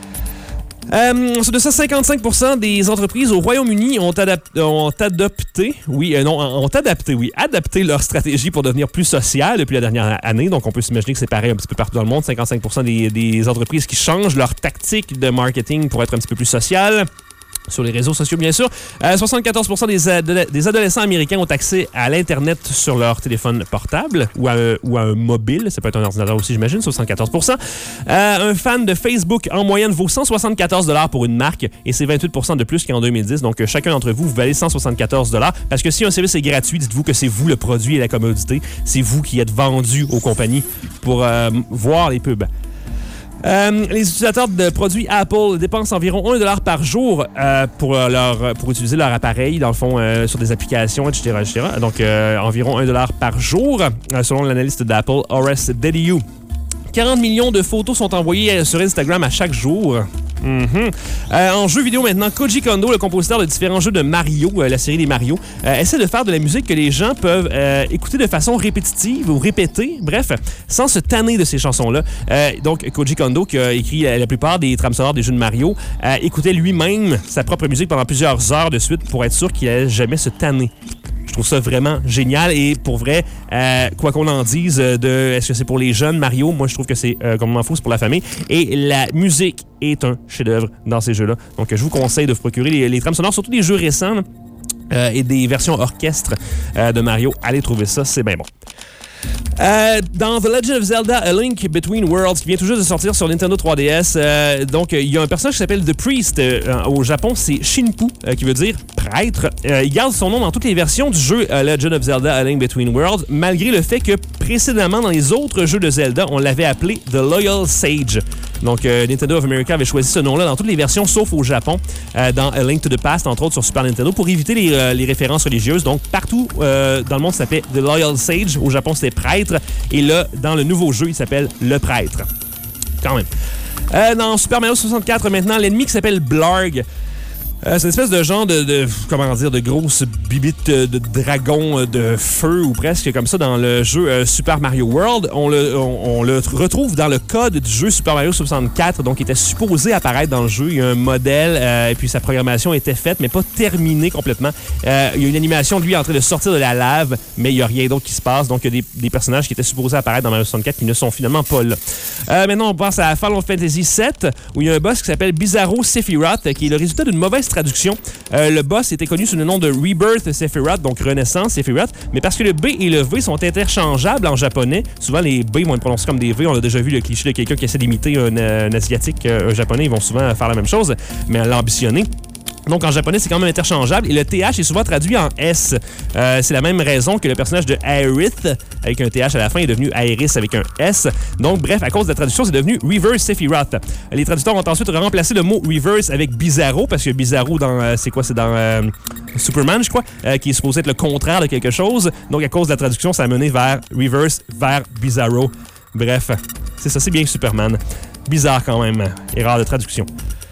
Euh, de ça, cinquante-cinq pour cent des entreprises au Royaume-Uni ont, adap- ont adopté, oui, euh, non, ont adapté, oui, adapté leur stratégie pour devenir plus sociale depuis la dernière année. Donc, on peut s'imaginer que c'est pareil un petit peu partout dans le monde. cinquante-cinq pour cent des, des entreprises qui changent leur tactique de marketing pour être un petit peu plus sociales. Sur les réseaux sociaux, bien sûr. Euh, soixante-quatorze pour cent des, ad- des adolescents américains ont accès à l'Internet sur leur téléphone portable ou à, un, ou à un mobile. Ça peut être un ordinateur aussi, j'imagine, soixante-quatorze pour cent. Euh, un fan de Facebook, en moyenne, vaut cent soixante-quatorze dollars pour une marque et c'est vingt-huit pour cent de plus qu'en deux mille dix. Donc, euh, chacun d'entre vous, vous valez cent soixante-quatorze dollars parce que si un service est gratuit, dites-vous que c'est vous le produit et la commodité. C'est vous qui êtes vendu aux compagnies pour euh, voir les pubs. Euh, les utilisateurs de produits Apple dépensent environ un dollar par jour euh, pour, leur, pour utiliser leur appareil, dans le fond, euh, sur des applications, et cetera et cetera. Donc, euh, environ un dollar par jour, euh, selon l'analyste d'Apple, Horace Dediu. quarante millions de photos sont envoyées sur Instagram à chaque jour. Mm-hmm. Euh, en jeu vidéo maintenant, Koji Kondo, le compositeur de différents jeux de Mario, euh, la série des Mario, euh, essaie de faire de la musique que les gens peuvent euh, écouter de façon répétitive ou répéter, bref, sans se tanner de ces chansons-là. Euh, donc, Koji Kondo, qui a écrit la, la plupart des trames sonores des jeux de Mario, euh, écoutait lui-même sa propre musique pendant plusieurs heures de suite pour être sûr qu'il n'allait jamais se tanner. Je trouve ça vraiment génial et pour vrai, euh, quoi qu'on en dise, de est-ce que c'est pour les jeunes, Mario, moi je trouve que c'est euh, comme on m'en fout, c'est pour la famille. Et la musique est un chef-d'œuvre dans ces jeux-là. Donc je vous conseille de vous procurer les, les trames sonores, surtout des jeux récents là, euh, et des versions orchestre euh, de Mario. Allez trouver ça, c'est bien bon. Euh, dans The Legend of Zelda, A Link Between Worlds, qui vient tout juste de sortir sur Nintendo trois D S, euh, donc il y a un personnage qui s'appelle The Priest. Euh, au Japon, c'est Shinpu, euh, qui veut dire prêtre. Euh, il garde son nom dans toutes les versions du jeu euh, Legend of Zelda, A Link Between Worlds, malgré le fait que précédemment, dans les autres jeux de Zelda, on l'avait appelé The Loyal Sage. Donc, euh, Nintendo of America avait choisi ce nom-là dans toutes les versions, sauf au Japon, euh, dans A Link to the Past, entre autres sur Super Nintendo, pour éviter les, euh, les références religieuses. Donc, partout euh, dans le monde, ça s'appelait The Loyal Sage. Au Japon, c'était Prêtre. Et là, dans le nouveau jeu, il s'appelle Le Prêtre. Quand même. Euh, dans Super Mario soixante-quatre, maintenant, l'ennemi qui s'appelle Blarg. Euh, c'est une espèce de genre de, de comment dire, de grosse bibite de dragon de feu ou presque comme ça dans le jeu euh, Super Mario World. On le, on, on le retrouve dans le code du jeu Super Mario soixante-quatre, donc il était supposé apparaître dans le jeu. Il y a un modèle euh, et puis sa programmation était faite, mais pas terminée complètement. Euh, il y a une animation de lui en train de sortir de la lave, mais il n'y a rien d'autre qui se passe. Donc il y a des, des personnages qui étaient supposés apparaître dans Mario soixante-quatre qui ne sont finalement pas là. Euh, maintenant, on passe à Final Fantasy sept, où il y a un boss qui s'appelle Bizarro Sephiroth, qui est le résultat d'une mauvaise traduction. Euh, le boss était connu sous le nom de Rebirth Sephiroth, donc Renaissance Sephiroth, mais parce que le B et le V sont interchangeables en japonais, souvent les B vont être prononcés comme des V. On a déjà vu le cliché de quelqu'un qui essaie d'imiter un, un asiatique, un japonais, ils vont souvent faire la même chose, mais l'ambitionner. Donc, en japonais, c'est quand même interchangeable. Et le T H est souvent traduit en S. Euh, c'est la même raison que le personnage de Aerith, avec un T H à la fin, est devenu Aeris avec un S. Donc, bref, à cause de la traduction, c'est devenu Reverse Sephiroth. Les traducteurs ont ensuite remplacé le mot Reverse avec Bizarro, parce que Bizarro, dans, euh, c'est quoi? C'est dans euh, Superman, je crois, euh, qui est supposé être le contraire de quelque chose. Donc, à cause de la traduction, ça a mené vers Reverse, vers Bizarro. Bref, c'est ça, c'est bien Superman. Bizarre quand même. Erreur de traduction.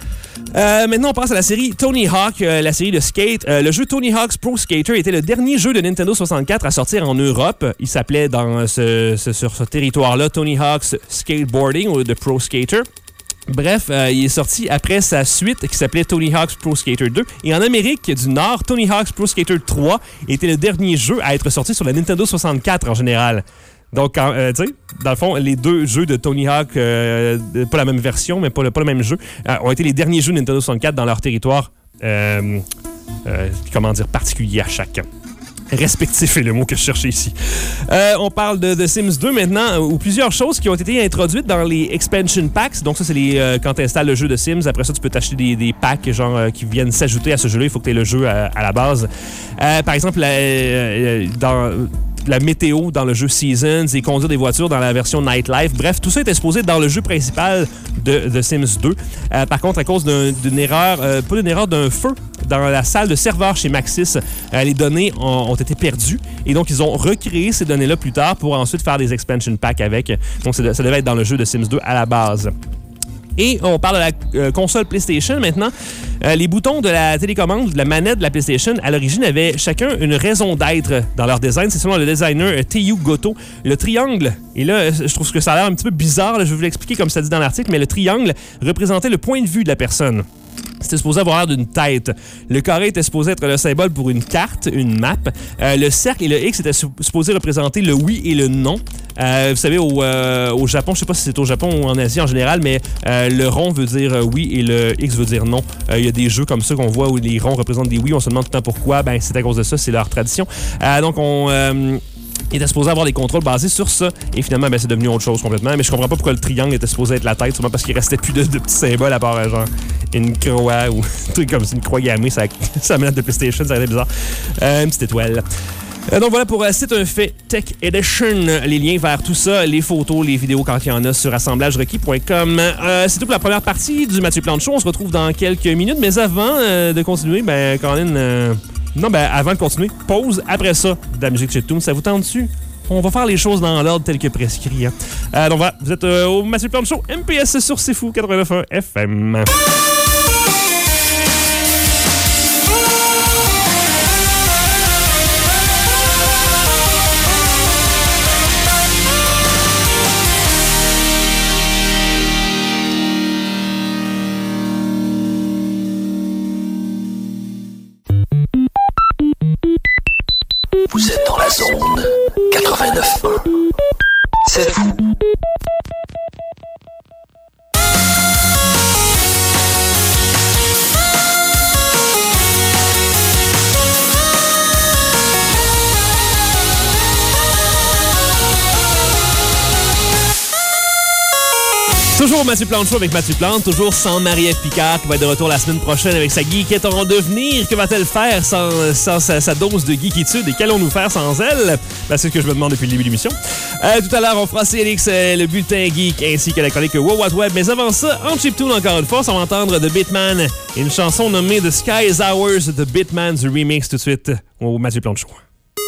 Euh, maintenant, on passe à la série Tony Hawk, euh, la série de skate. Euh, le jeu Tony Hawk's Pro Skater était le dernier jeu de Nintendo soixante-quatre à sortir en Europe. Il s'appelait dans ce, ce, sur ce territoire-là Tony Hawk's Skateboarding ou The Pro Skater. Bref, euh, il est sorti après sa suite qui s'appelait Tony Hawk's Pro Skater deux. Et en Amérique du Nord, Tony Hawk's Pro Skater trois était le dernier jeu à être sorti sur la Nintendo soixante-quatre en général. Donc, euh, tu sais, dans le fond, les deux jeux de Tony Hawk, euh, pas la même version, mais pas le, pas le même jeu, euh, ont été les derniers jeux de Nintendo soixante-quatre dans leur territoire, euh, euh, comment dire, particulier à chacun. Respectif est le mot que je cherchais ici. Euh, on parle de, de Sims deux maintenant, où plusieurs choses qui ont été introduites dans les expansion packs. Donc ça, c'est les euh, quand tu installes le jeu de Sims. Après ça, tu peux t'acheter des, des packs genre euh, qui viennent s'ajouter à ce jeu-là. Il faut que tu aies le jeu à, à la base. Euh, par exemple, la, euh, dans... la météo dans le jeu Seasons et conduire des voitures dans la version Nightlife. Bref, tout ça était supposé être dans le jeu principal de, de Sims deux. Euh, par contre, à cause d'un, d'une erreur, euh, pas d'une erreur, d'un feu dans la salle de serveur chez Maxis, euh, les données ont, ont été perdues et donc ils ont recréé ces données-là plus tard pour ensuite faire des expansion packs avec. Donc ça, ça devait être dans le jeu de Sims deux à la base. Et on parle de la euh, console PlayStation maintenant. Euh, les boutons de la télécommande, de la manette de la PlayStation, à l'origine, avaient chacun une raison d'être dans leur design. C'est selon le designer euh, Teiyu Goto. Le triangle, et là, je trouve que ça a l'air un petit peu bizarre, là, je vais vous l'expliquer comme ça dit dans l'article, mais le triangle représentait le point de vue de la personne. C'était supposé avoir l'air d'une tête. Le carré était supposé être le symbole pour une carte, une map. Euh, le cercle et le X étaient supposés représenter le oui et le non. Euh, vous savez, au, euh, au Japon, je sais pas si c'est au Japon ou en Asie en général, mais euh, le rond veut dire oui et le X veut dire non. Il euh, y a des jeux comme ça qu'on voit où les ronds représentent des oui. On se demande tout le temps pourquoi. Ben, c'est à cause de ça, c'est leur tradition. Euh, donc, on... Euh, Il était supposé avoir des contrôles basés sur ça. Et finalement, ben, c'est devenu autre chose complètement. Mais je comprends pas pourquoi le triangle était supposé être la tête. Sûrement parce qu'il restait plus de, de petits symboles à part genre une croix ou un truc comme ça, une croix gammée. Ça, ça manette de PlayStation, ça aurait été bizarre. Euh, une petite étoile. Euh, donc voilà pour euh, C'est un fait Tech Edition. Les liens vers tout ça, les photos, les vidéos quand il y en a sur assemblage requis point com. Euh, c'est tout pour la première partie du Mathieu Plante Show. On se retrouve dans quelques minutes. Mais avant euh, de continuer, ben, Colin... Euh Non, ben avant de continuer, pause. Après ça, de la musique chez Toom. Ça vous tente dessus? On va faire les choses dans l'ordre tel que prescrit. Hein. Euh, donc voilà, vous êtes euh, au Mathieu Plante Show, M P S sur C'est Fou, quatre-vingt-neuf point un F M. Vous êtes dans la zone quatre-vingt-neuf point un. C'est fou. Toujours Mathieu Plante Show avec Mathieu Plante, toujours sans Marie-Ève Picard qui va être de retour la semaine prochaine avec sa geekette en devenir. Que va-t-elle faire sans, sans sa, sa dose de geekitude et qu'allons-nous faire sans elle? Ben, c'est ce que je me demande depuis le début de l'émission. Euh, tout à l'heure, on fera C L X, euh, le bulletin geek ainsi que la chronique Wow What Web. Mais avant ça, en chiptune encore une fois, on va entendre The Bitman et une chanson nommée The Sky is Ours, The Bitman's Remix tout de suite au Mathieu Plante Show.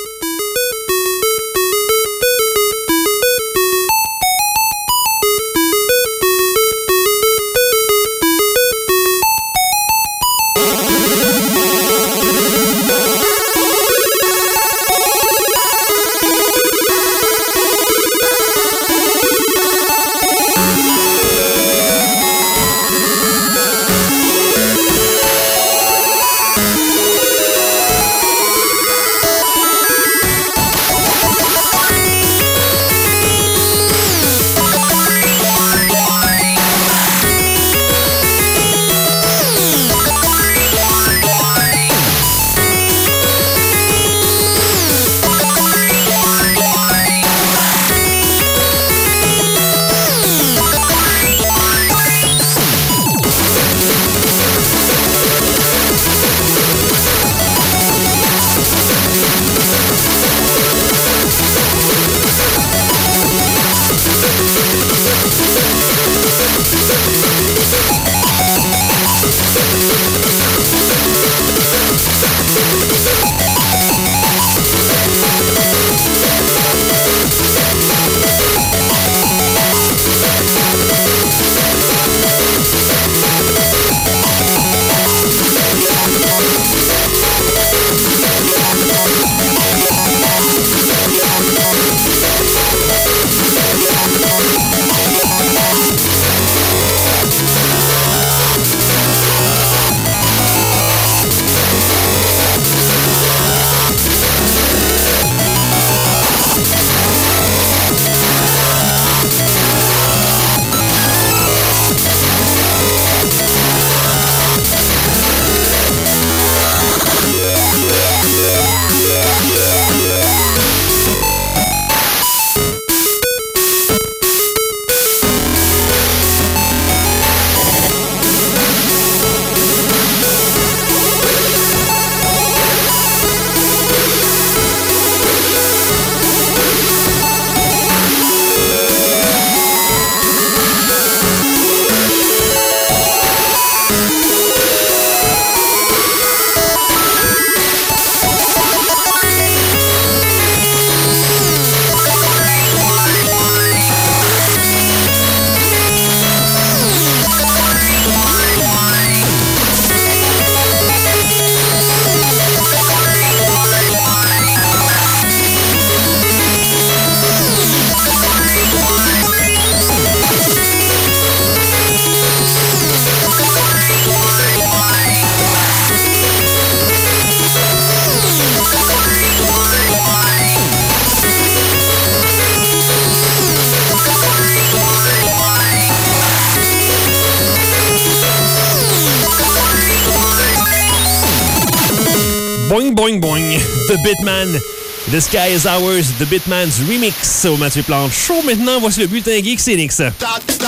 Boing, boing, boing. The Bitman. The Sky is Ours. The Bitman's Remix au Mathieu Plante Show. Maintenant, voici le bulletin geek C N X. C N X,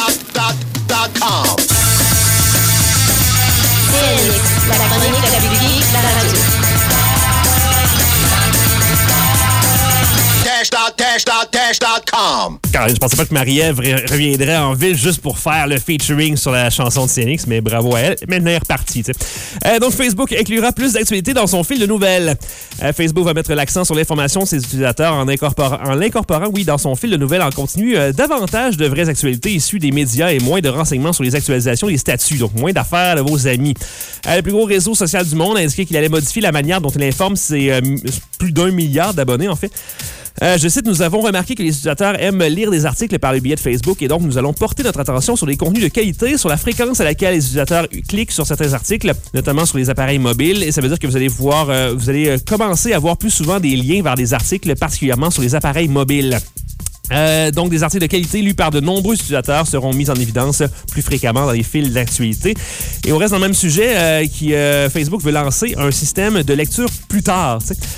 la chronique la plus geek de la radio. Dash, dash, dash, dot com. Car je pensais pas que Marie-Ève reviendrait en ville juste pour faire le featuring sur la chanson de C N X, mais bravo à elle. Maintenant, elle est repartie. Euh, donc, Facebook inclura plus d'actualités dans son fil de nouvelles. Euh, Facebook va mettre l'accent sur l'information de ses utilisateurs en, incorporant, en l'incorporant, oui, dans son fil de nouvelles en continu, euh, davantage de vraies actualités issues des médias et moins de renseignements sur les actualisations des statuts, donc moins d'affaires de vos amis. Euh, le plus gros réseau social du monde a indiqué qu'il allait modifier la manière dont il informe ses euh, plus d'un milliard d'abonnés, en fait. Euh, je cite, nous avons remarqué que les utilisateurs aiment lire des articles par le biais de Facebook et donc nous allons porter notre attention sur les contenus de qualité, sur la fréquence à laquelle les utilisateurs cliquent sur certains articles, notamment sur les appareils mobiles. Et ça veut dire que vous allez voir, euh, vous allez commencer à voir plus souvent des liens vers des articles, particulièrement sur les appareils mobiles. Euh, donc, des articles de qualité lus par de nombreux utilisateurs seront mis en évidence plus fréquemment dans les fils d'actualité. Et on reste dans le même sujet, euh, qui, euh, Facebook veut lancer un système de lecture plus tard. T'sais.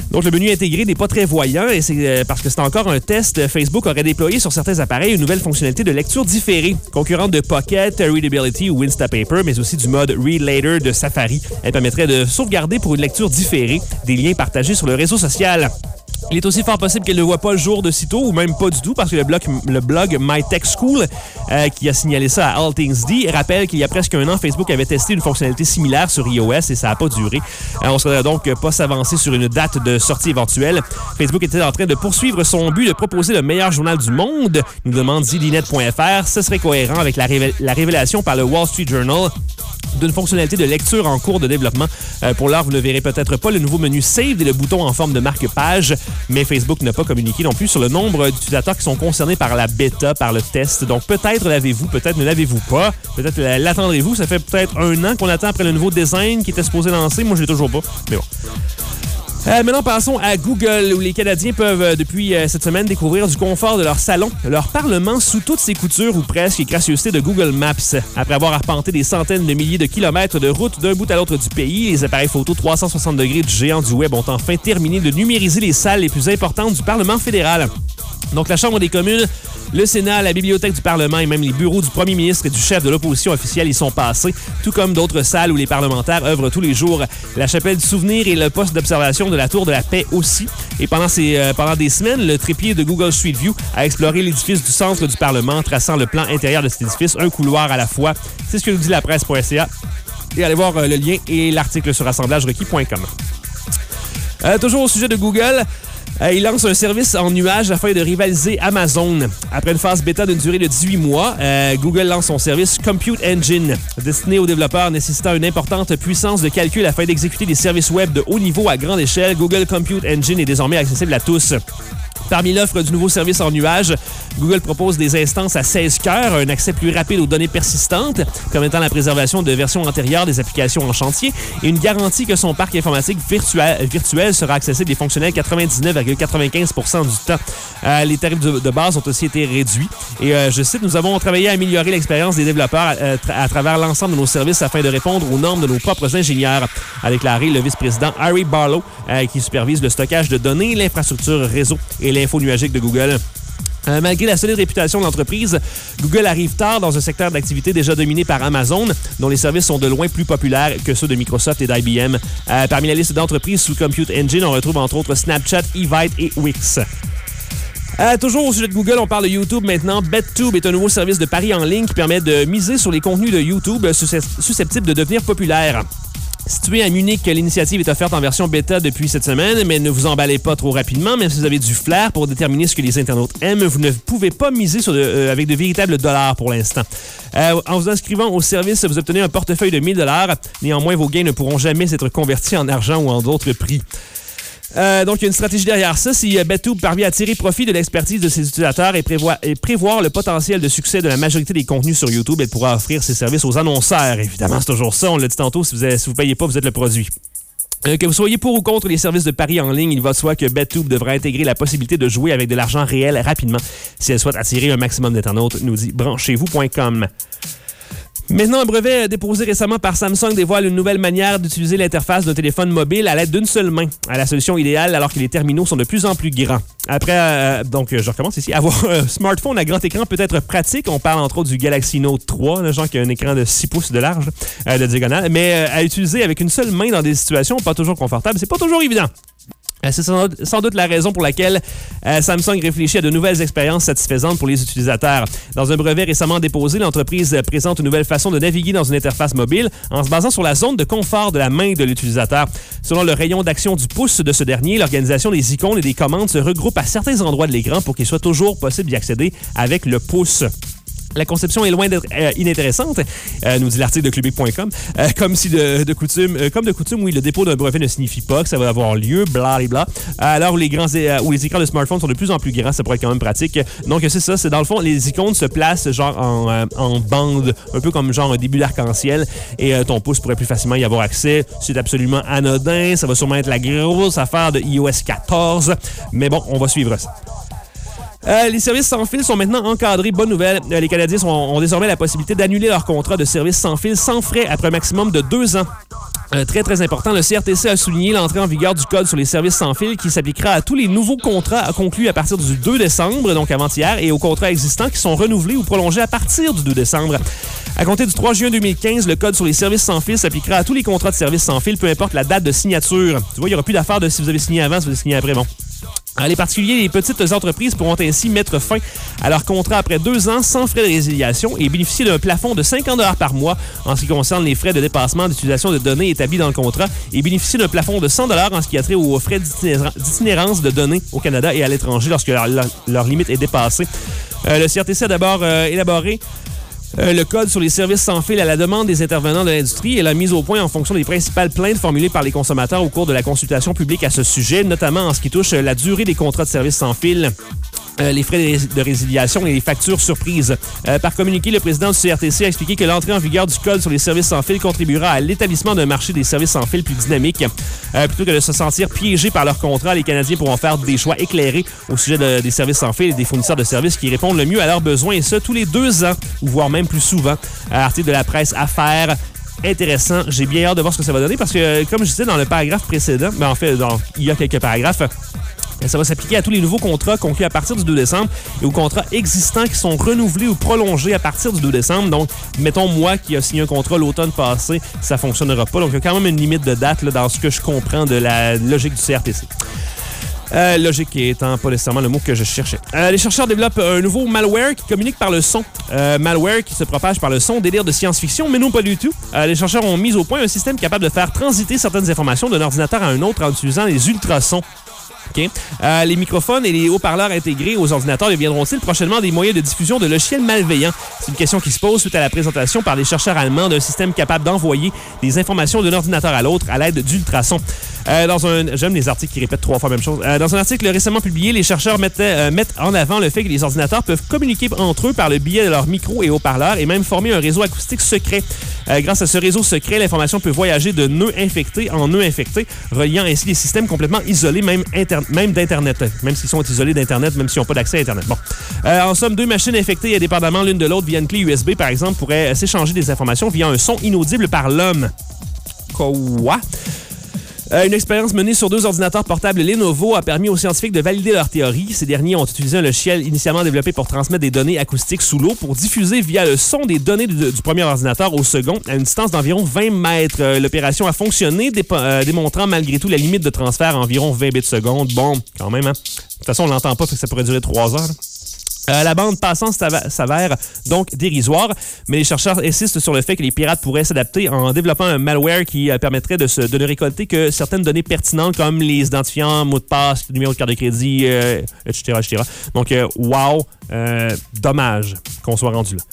Donc, le menu intégré n'est pas très voyant et c'est euh, parce que c'est encore un test. Facebook aurait déployé sur certains appareils une nouvelle fonctionnalité de lecture différée, concurrente de Pocket, Readability ou Instapaper, mais aussi du mode Read Later de Safari. Elle permettrait de sauvegarder pour une lecture différée des liens partagés sur le réseau social. Il est aussi fort possible qu'elle ne voit pas le jour de sitôt ou même pas du tout parce que le blog, le blog My Tech School, euh, qui a signalé ça à All Things D, rappelle qu'il y a presque un an, Facebook avait testé une fonctionnalité similaire sur iOS et ça n'a pas duré. Euh, on ne saurait donc pas s'avancer sur une date de sortie éventuelle. Facebook était en train de poursuivre son but de proposer le meilleur journal du monde, nous demande Z D net point F R. Ce serait cohérent avec la, révé- la révélation par le Wall Street Journal d'une fonctionnalité de lecture en cours de développement. Euh, pour l'heure, vous ne verrez peut-être pas le nouveau menu Save et le bouton en forme de marque-page, mais Facebook n'a pas communiqué non plus sur le nombre d'utilisateurs qui sont concernés par la bêta, par le test. Donc peut-être l'avez-vous, peut-être ne l'avez-vous pas. Peut-être l'attendrez-vous. Ça fait peut-être un an qu'on attend après le nouveau design qui était supposé lancer. Moi, je l'ai toujours pas, mais bon. Euh, maintenant, passons à Google, où les Canadiens peuvent, euh, depuis euh, cette semaine, découvrir du confort de leur salon, leur parlement sous toutes ses coutures ou presque, et gracieuseté de Google Maps. Après avoir arpenté des centaines de milliers de kilomètres de route d'un bout à l'autre du pays, les appareils photo trois cent soixante degrés du géant du web ont enfin terminé de numériser les salles les plus importantes du Parlement fédéral. Donc, la Chambre des communes, le Sénat, la Bibliothèque du Parlement et même les bureaux du premier ministre et du chef de l'opposition officielle y sont passés, tout comme d'autres salles où les parlementaires œuvrent tous les jours. La chapelle du souvenir et le poste d'observation de la Tour de la Paix aussi. Et pendant, ces, euh, pendant des semaines, le trépied de Google Street View a exploré l'édifice du centre du Parlement, traçant le plan intérieur de cet édifice, un couloir à la fois. C'est ce que nous dit la presse point C A. Et allez voir euh, le lien et l'article sur assemblage requis point com. Euh, toujours au sujet de Google, Euh, il lance un service en nuage afin de rivaliser Amazon. Après une phase bêta d'une durée de dix-huit mois, euh, Google lance son service Compute Engine, destiné aux développeurs nécessitant une importante puissance de calcul afin d'exécuter des services web de haut niveau à grande échelle. Google Compute Engine est désormais accessible à tous. Parmi l'offre du nouveau service en nuage, Google propose des instances à seize cœurs, un accès plus rapide aux données persistantes, permettant la préservation de versions antérieures des applications en chantier et une garantie que son parc informatique virtuel, virtuel sera accessible et fonctionnel quatre-vingt-dix-neuf virgule quatre-vingt-quinze pour cent du temps. Euh, les tarifs de, de base ont aussi été réduits. Et euh, je cite, « Nous avons travaillé à améliorer l'expérience des développeurs euh, à, à travers l'ensemble de nos services afin de répondre aux normes de nos propres ingénieurs », a déclaré le vice-président Harry Barlow, euh, qui supervise le stockage de données, l'infrastructure réseau et l'info nuagique de Google. Euh, malgré la solide réputation de l'entreprise, Google arrive tard dans un secteur d'activité déjà dominé par Amazon, dont les services sont de loin plus populaires que ceux de Microsoft et d'I B M. Euh, parmi la liste d'entreprises sous Compute Engine, on retrouve entre autres Snapchat, Evite et Wix. Euh, toujours au sujet de Google, on parle de YouTube maintenant. BetTube est un nouveau service de paris en ligne qui permet de miser sur les contenus de YouTube susceptibles de devenir populaires. Situé à Munich, l'initiative est offerte en version bêta depuis cette semaine, mais ne vous emballez pas trop rapidement. Même si vous avez du flair pour déterminer ce que les internautes aiment, vous ne pouvez pas miser sur de, euh, avec de véritables dollars pour l'instant. Euh, en vous inscrivant au service, vous obtenez un portefeuille de mille dollars. Néanmoins, vos gains ne pourront jamais être convertis en argent ou en d'autres prix. Euh, donc, il y a une stratégie derrière ça. Si BetTube parvient à tirer profit de l'expertise de ses utilisateurs et, prévoir, et prévoir le potentiel de succès de la majorité des contenus sur YouTube, elle pourra offrir ses services aux annonceurs. Évidemment, c'est toujours ça. On l'a dit tantôt, si vous ne si vous payez pas, vous êtes le produit. Euh, que vous soyez pour ou contre les services de paris en ligne, il va de soi que BetTube devrait intégrer la possibilité de jouer avec de l'argent réel rapidement si elle souhaite attirer un maximum d'internautes, nous dit branchez-vous point com. Maintenant, un brevet déposé récemment par Samsung dévoile une nouvelle manière d'utiliser l'interface d'un téléphone mobile à l'aide d'une seule main. À la solution idéale alors que les terminaux sont de plus en plus grands. Après, euh, donc, je recommence ici. Avoir un smartphone à grand écran peut être pratique. On parle entre autres du Galaxy Note trois, le genre qui a un écran de six pouces de large, euh, de diagonale. Mais euh, à utiliser avec une seule main dans des situations pas toujours confortables, c'est pas toujours évident. C'est sans doute la raison pour laquelle euh, Samsung réfléchit à de nouvelles expériences satisfaisantes pour les utilisateurs. Dans un brevet récemment déposé, l'entreprise présente une nouvelle façon de naviguer dans une interface mobile en se basant sur la zone de confort de la main de l'utilisateur. Selon le rayon d'action du pouce de ce dernier, l'organisation des icônes et des commandes se regroupe à certains endroits de l'écran pour qu'il soit toujours possible d'y accéder avec le pouce. La conception est loin d'être euh, inintéressante, euh, nous dit l'article de clubic point com. Euh, comme si de, de coutume, euh, comme de coutume, oui, le dépôt d'un brevet ne signifie pas que ça va avoir lieu, blablabla. Alors, les grands, euh, où les écrans de smartphone sont de plus en plus grands, ça pourrait être quand même pratique. Donc, c'est ça, c'est dans le fond, les icônes se placent genre en, euh, en bande, un peu comme genre un début d'arc-en-ciel, et euh, ton pouce pourrait plus facilement y avoir accès. C'est absolument anodin, ça va sûrement être la grosse affaire de i O S quatorze, mais bon, on va suivre ça. Euh, les services sans fil sont maintenant encadrés. Bonne nouvelle, euh, les Canadiens sont, ont désormais la possibilité d'annuler leur contrat de service sans fil sans frais après un maximum de deux ans. Euh, très, très important, le C R T C a souligné l'entrée en vigueur du Code sur les services sans fil qui s'appliquera à tous les nouveaux contrats conclus à partir du deux décembre, donc avant-hier, et aux contrats existants qui sont renouvelés ou prolongés à partir du deux décembre. À compter du trois juin deux mille quinze, le Code sur les services sans fil s'appliquera à tous les contrats de services sans fil, peu importe la date de signature. Tu vois, il n'y aura plus d'affaire de si vous avez signé avant, si vous avez signé après, bon. Les particuliers et les petites entreprises pourront ainsi mettre fin à leur contrat après deux ans sans frais de résiliation et bénéficier d'un plafond de cinquante dollars par mois en ce qui concerne les frais de dépassement d'utilisation de données établis dans le contrat et bénéficier d'un plafond de cent dollars en ce qui a trait aux frais d'itinérance de données au Canada et à l'étranger lorsque leur, leur, leur limite est dépassée. Euh, le C R T C a d'abord euh, élaboré Euh, le Code sur les services sans fil à la demande des intervenants de l'industrie et la mise au point en fonction des principales plaintes formulées par les consommateurs au cours de la consultation publique à ce sujet, notamment en ce qui touche la durée des contrats de services sans fil, euh, les frais de résiliation et les factures surprises. Euh, par communiqué, le président du C R T C a expliqué que l'entrée en vigueur du Code sur les services sans fil contribuera à l'établissement d'un marché des services sans fil plus dynamique. Euh, plutôt que de se sentir piégés par leur contrat, les Canadiens pourront faire des choix éclairés au sujet de, des services sans fil et des fournisseurs de services qui répondent le mieux à leurs besoins, et ce, tous les deux ans, ou voire même plus souvent. Article de la presse Affaires. Intéressant. J'ai bien hâte de voir ce que ça va donner parce que, comme je disais dans le paragraphe précédent, ben en fait, dans, il y a quelques paragraphes, ça va s'appliquer à tous les nouveaux contrats conclus à partir du deux décembre et aux contrats existants qui sont renouvelés ou prolongés à partir du deux décembre. Donc, mettons, moi qui ai signé un contrat l'automne passé, ça ne fonctionnera pas. Donc, il y a quand même une limite de date là, dans ce que je comprends de la logique du C R T C. Euh, logique étant pas nécessairement le mot que je cherchais. Euh, les chercheurs développent un nouveau malware qui communique par le son. Euh, malware qui se propage par le son, délire de science-fiction, mais non pas du tout. Euh, les chercheurs ont mis au point un système capable de faire transiter certaines informations d'un ordinateur à un autre en utilisant les ultrasons. Okay. Euh, les microphones et les haut-parleurs intégrés aux ordinateurs deviendront-ils prochainement des moyens de diffusion de logiciels malveillants? C'est une question qui se pose suite à la présentation par les chercheurs allemands d'un système capable d'envoyer des informations d'un ordinateur à l'autre à l'aide d'ultrasons. Euh, dans un, j'aime les articles qui répètent trois fois la même chose. Euh, dans un article récemment publié, les chercheurs mettaient, euh, mettent en avant le fait que les ordinateurs peuvent communiquer entre eux par le biais de leurs micros et haut-parleurs et même former un réseau acoustique secret. Euh, grâce à ce réseau secret, l'information peut voyager de nœuds infectés en nœuds infectés, reliant ainsi les systèmes complètement isolés, même, inter- même d'Internet, même s'ils sont isolés d'Internet, même s'ils n'ont pas d'accès à Internet. Bon. Euh, en somme, deux machines infectées indépendamment l'une de l'autre via une clé U S B, par exemple, pourraient s'échanger des informations via un son inaudible par l'homme. Quoi? Euh, une expérience menée sur deux ordinateurs portables Lenovo a permis aux scientifiques de valider leur théorie. Ces derniers ont utilisé un logiciel initialement développé pour transmettre des données acoustiques sous l'eau pour diffuser via le son des données du, du premier ordinateur au second à une distance d'environ vingt mètres. Euh, l'opération a fonctionné, dé- euh, démontrant malgré tout la limite de transfert à environ vingt bits secondes. Bon, quand même, hein? De toute façon, on ne l'entend pas, fait que ça pourrait durer trois heures. Euh, la bande passante s'avère donc dérisoire, mais les chercheurs insistent sur le fait que les pirates pourraient s'adapter en développant un malware qui euh, permettrait de, se, de ne récolter que certaines données pertinentes comme les identifiants, mots de passe, numéro de carte de crédit, euh, et cetera, et cetera. Donc, euh, wow, euh, dommage qu'on soit rendu là.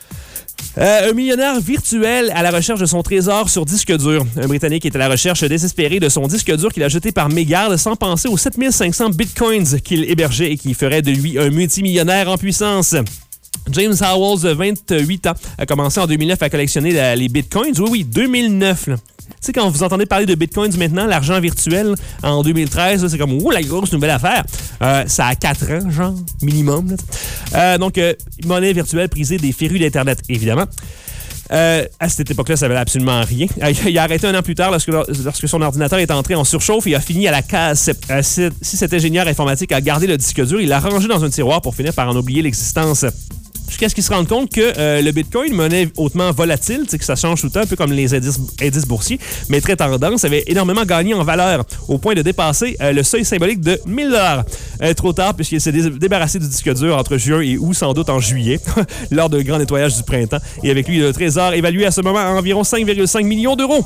Euh, un millionnaire virtuel à la recherche de son trésor sur disque dur. Un Britannique est à la recherche désespérée de son disque dur qu'il a jeté par mégarde sans penser aux sept mille cinq cents bitcoins qu'il hébergeait et qui ferait de lui un multimillionnaire en puissance. James Howells, de vingt-huit ans, a commencé en deux mille neuf à collectionner la, les bitcoins. Oui, oui, deux mille neuf, là. Tu sais, quand vous entendez parler de bitcoins maintenant, l'argent virtuel, en deux mille treize, là, c'est comme, ouh, la grosse nouvelle affaire. Euh, ça a quatre ans, genre, minimum. Là. Euh, donc, euh, monnaie virtuelle prisée des férus d'Internet, évidemment. Euh, à cette époque-là, ça valait absolument rien. Euh, il a arrêté un an plus tard lorsque, lorsque son ordinateur est entré en surchauffe et a fini à la case. Euh, si, si cet ingénieur informatique a gardé le disque dur, il l'a rangé dans un tiroir pour finir par en oublier l'existence. Jusqu'à ce qu'ils se rendent compte que euh, le Bitcoin, monnaie hautement volatile, que ça change tout le temps, un peu comme les indices, indices boursiers, mais très tendance, avait énormément gagné en valeur, au point de dépasser euh, le seuil symbolique de mille dollars. Euh, trop tard, puisqu'il s'est dé- débarrassé du disque dur entre juin et août, sans doute en juillet, lors d'un grand nettoyage du printemps. Et avec lui, le trésor évalué à ce moment à environ cinq virgule cinq millions d'euros.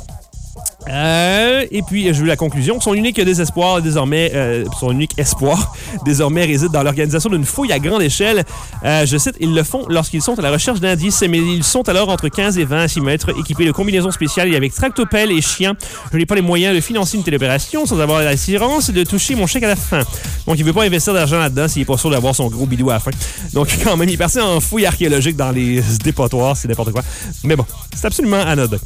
Euh, et puis, j'ai eu la conclusion. Son unique désespoir, désormais, euh, son unique espoir, désormais, réside dans l'organisation d'une fouille à grande échelle. Euh, je cite, ils le font lorsqu'ils sont à la recherche d'indices, mais ils sont alors entre quinze et vingt à six mètres, équipés de combinaisons spéciales et avec tractopelle et chien. Je n'ai pas les moyens de financer une telle opération sans avoir l'assurance et de toucher mon chèque à la fin. Donc, il veut pas investir d'argent là-dedans s'il est pas sûr d'avoir son gros bidou à la fin. Donc, quand même, il est parti en fouille archéologique dans les dépotoirs, c'est n'importe quoi. Mais bon, c'est absolument anodin.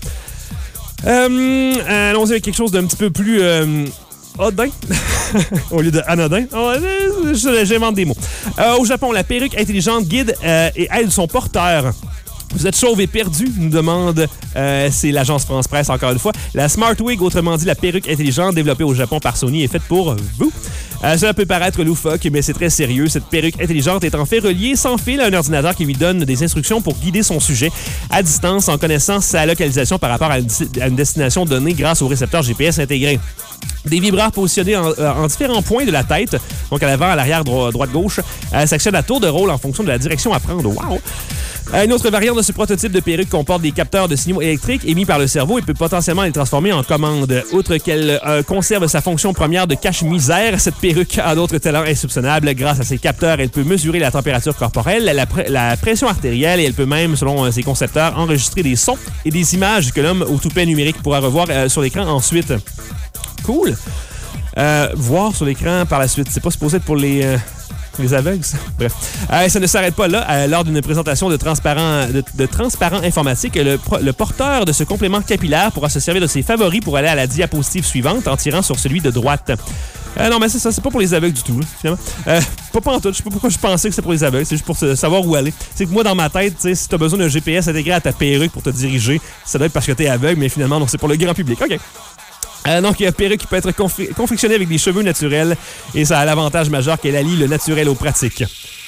Euh, allons-y avec quelque chose d'un petit peu plus euh, odin au lieu de anodin. Oh, j'invente des mots. Euh, au Japon, la perruque intelligente guide euh, et aide son porteur. Vous êtes chauve et perdu, nous demande, euh, c'est l'agence France Presse encore une fois. La Smart Wig, autrement dit la perruque intelligente développée au Japon par Sony, est faite pour vous. Euh, cela peut paraître loufoque, mais c'est très sérieux. Cette perruque intelligente est en fait reliée sans fil à un ordinateur qui lui donne des instructions pour guider son sujet à distance en connaissant sa localisation par rapport à une, à une destination donnée grâce au récepteur G P S intégré. Des vibreurs positionnés en, en différents points de la tête, donc à l'avant, à l'arrière, dro- droite-gauche, euh, s'actionnent à tour de rôle en fonction de la direction à prendre. Wow! Euh, une autre variante de ce prototype de perruque comporte des capteurs de signaux électriques émis par le cerveau et peut potentiellement les transformer en commande. Outre qu'elle euh, conserve sa fonction première de cache-misère, cette perruque a d'autres talents insoupçonnables. Grâce à ses capteurs, elle peut mesurer la température corporelle, la, pr- la pression artérielle et elle peut même, selon euh, ses concepteurs, enregistrer des sons et des images que l'homme au toupet numérique pourra revoir euh, sur l'écran ensuite. Cool. Euh, voir sur l'écran par la suite. C'est pas supposé être pour les, euh, les aveugles, ça? Bref. Euh, ça ne s'arrête pas là. Euh, lors d'une présentation de transparent, de, de transparent informatique, le, le porteur de ce complément capillaire pourra se servir de ses favoris pour aller à la diapositive suivante en tirant sur celui de droite. Euh, non, mais c'est ça, c'est pas pour les aveugles du tout, là, finalement. Euh, pas pas en tout. Je sais pas pourquoi je pensais que c'était pour les aveugles. C'est juste pour se, savoir où aller. C'est que moi, dans ma tête, si t'as besoin d'un G P S intégré à ta perruque pour te diriger, ça doit être parce que t'es aveugle, mais finalement, non, c'est pour le grand public. OK. Euh, donc, il y a une perruque qui peut être confri- confectionnée avec des cheveux naturels et ça a l'avantage majeur qu'elle allie le naturel au pratique.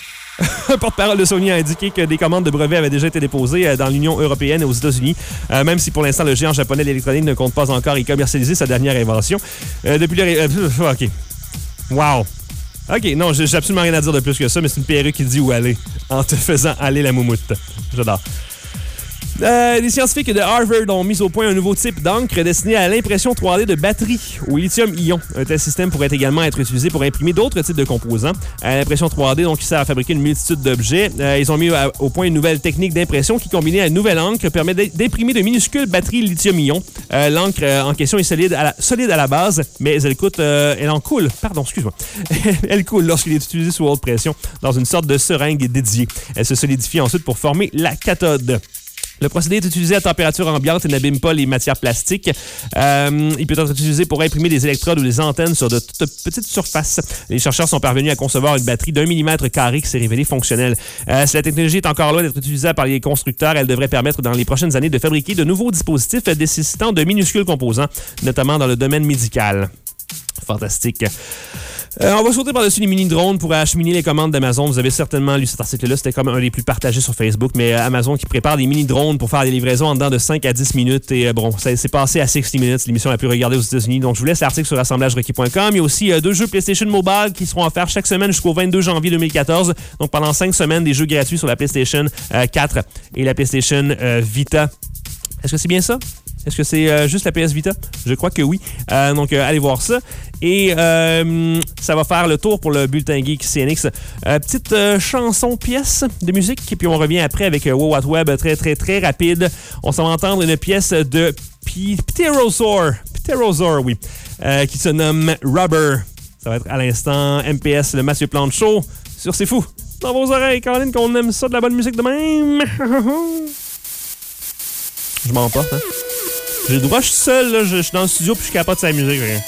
Un porte-parole de Sony a indiqué que des commandes de brevets avaient déjà été déposées dans l'Union européenne et aux États-Unis, euh, même si pour l'instant le géant japonais de l'électronique ne compte pas encore y commercialiser sa dernière invention. Euh, depuis le... Ré... Euh, OK. Wow. OK, non, j'ai absolument rien à dire de plus que ça, mais c'est une perruque qui dit où aller en te faisant aller la moumoute. J'adore. Euh, les scientifiques de Harvard ont mis au point un nouveau type d'encre destiné à l'impression trois D de batteries au lithium-ion. Un tel système pourrait également être utilisé pour imprimer d'autres types de composants. À l'impression trois D, donc, qui sert à fabriquer une multitude d'objets. Euh, ils ont mis à, au point une nouvelle technique d'impression qui, combinée à une nouvelle encre, permet d'imprimer de minuscules batteries lithium-ion. Euh, l'encre euh, en question est solide à, la, solide à la base, mais elle coûte, euh, elle en coule. Pardon, excuse-moi. Elle coule lorsqu'elle est utilisée sous haute pression dans une sorte de seringue dédiée. Elle se solidifie ensuite pour former la cathode. Le procédé est utilisé à température ambiante et n'abîme pas les matières plastiques. Euh, il peut être utilisé pour imprimer des électrodes ou des antennes sur de toutes petites surfaces. Les chercheurs sont parvenus à concevoir une batterie d'un millimètre carré qui s'est révélée fonctionnelle. Euh, si la technologie est encore loin d'être utilisée par les constructeurs, elle devrait permettre dans les prochaines années de fabriquer de nouveaux dispositifs nécessitant de minuscules composants, notamment dans le domaine médical. Fantastique. Euh, on va sauter par-dessus les mini-drones pour acheminer les commandes d'Amazon. Vous avez certainement lu cet article-là. C'était comme un des plus partagés sur Facebook. Mais euh, Amazon qui prépare des mini-drones pour faire des livraisons en dedans de cinq à dix minutes. Et euh, bon, ça c'est passé à sixty minutes, l'émission la plus regardée aux États-Unis. Donc, je vous laisse l'article sur assemblage requis point com. Il y a aussi euh, deux jeux PlayStation Mobile qui seront offerts chaque semaine jusqu'au vingt-deux janvier deux mille quatorze. Donc, pendant cinq semaines, des jeux gratuits sur la PlayStation euh, quatre et la PlayStation euh, Vita. Est-ce que c'est bien ça? Est-ce que c'est euh, juste la P S Vita? Je crois que oui. Euh, donc, euh, allez voir ça. Et euh, ça va faire le tour pour le bulletin geek C N X. Euh, petite euh, chanson, pièce de musique. Et puis, on revient après avec euh, Wow What Web très, très, très rapide. On s'en va entendre une pièce de P- Pterosaur. Pterosaur, oui. Euh, qui se nomme Rubber. Ça va être à l'instant M P S, le Mathieu Plante Show. Sur C'est Fou. Dans vos oreilles, Caroline, qu'on aime ça de la bonne musique de même. Je m'emporte, hein. J'ai le droit, je suis seul, là, je, je suis dans le studio puis je capote sa musique. Rien.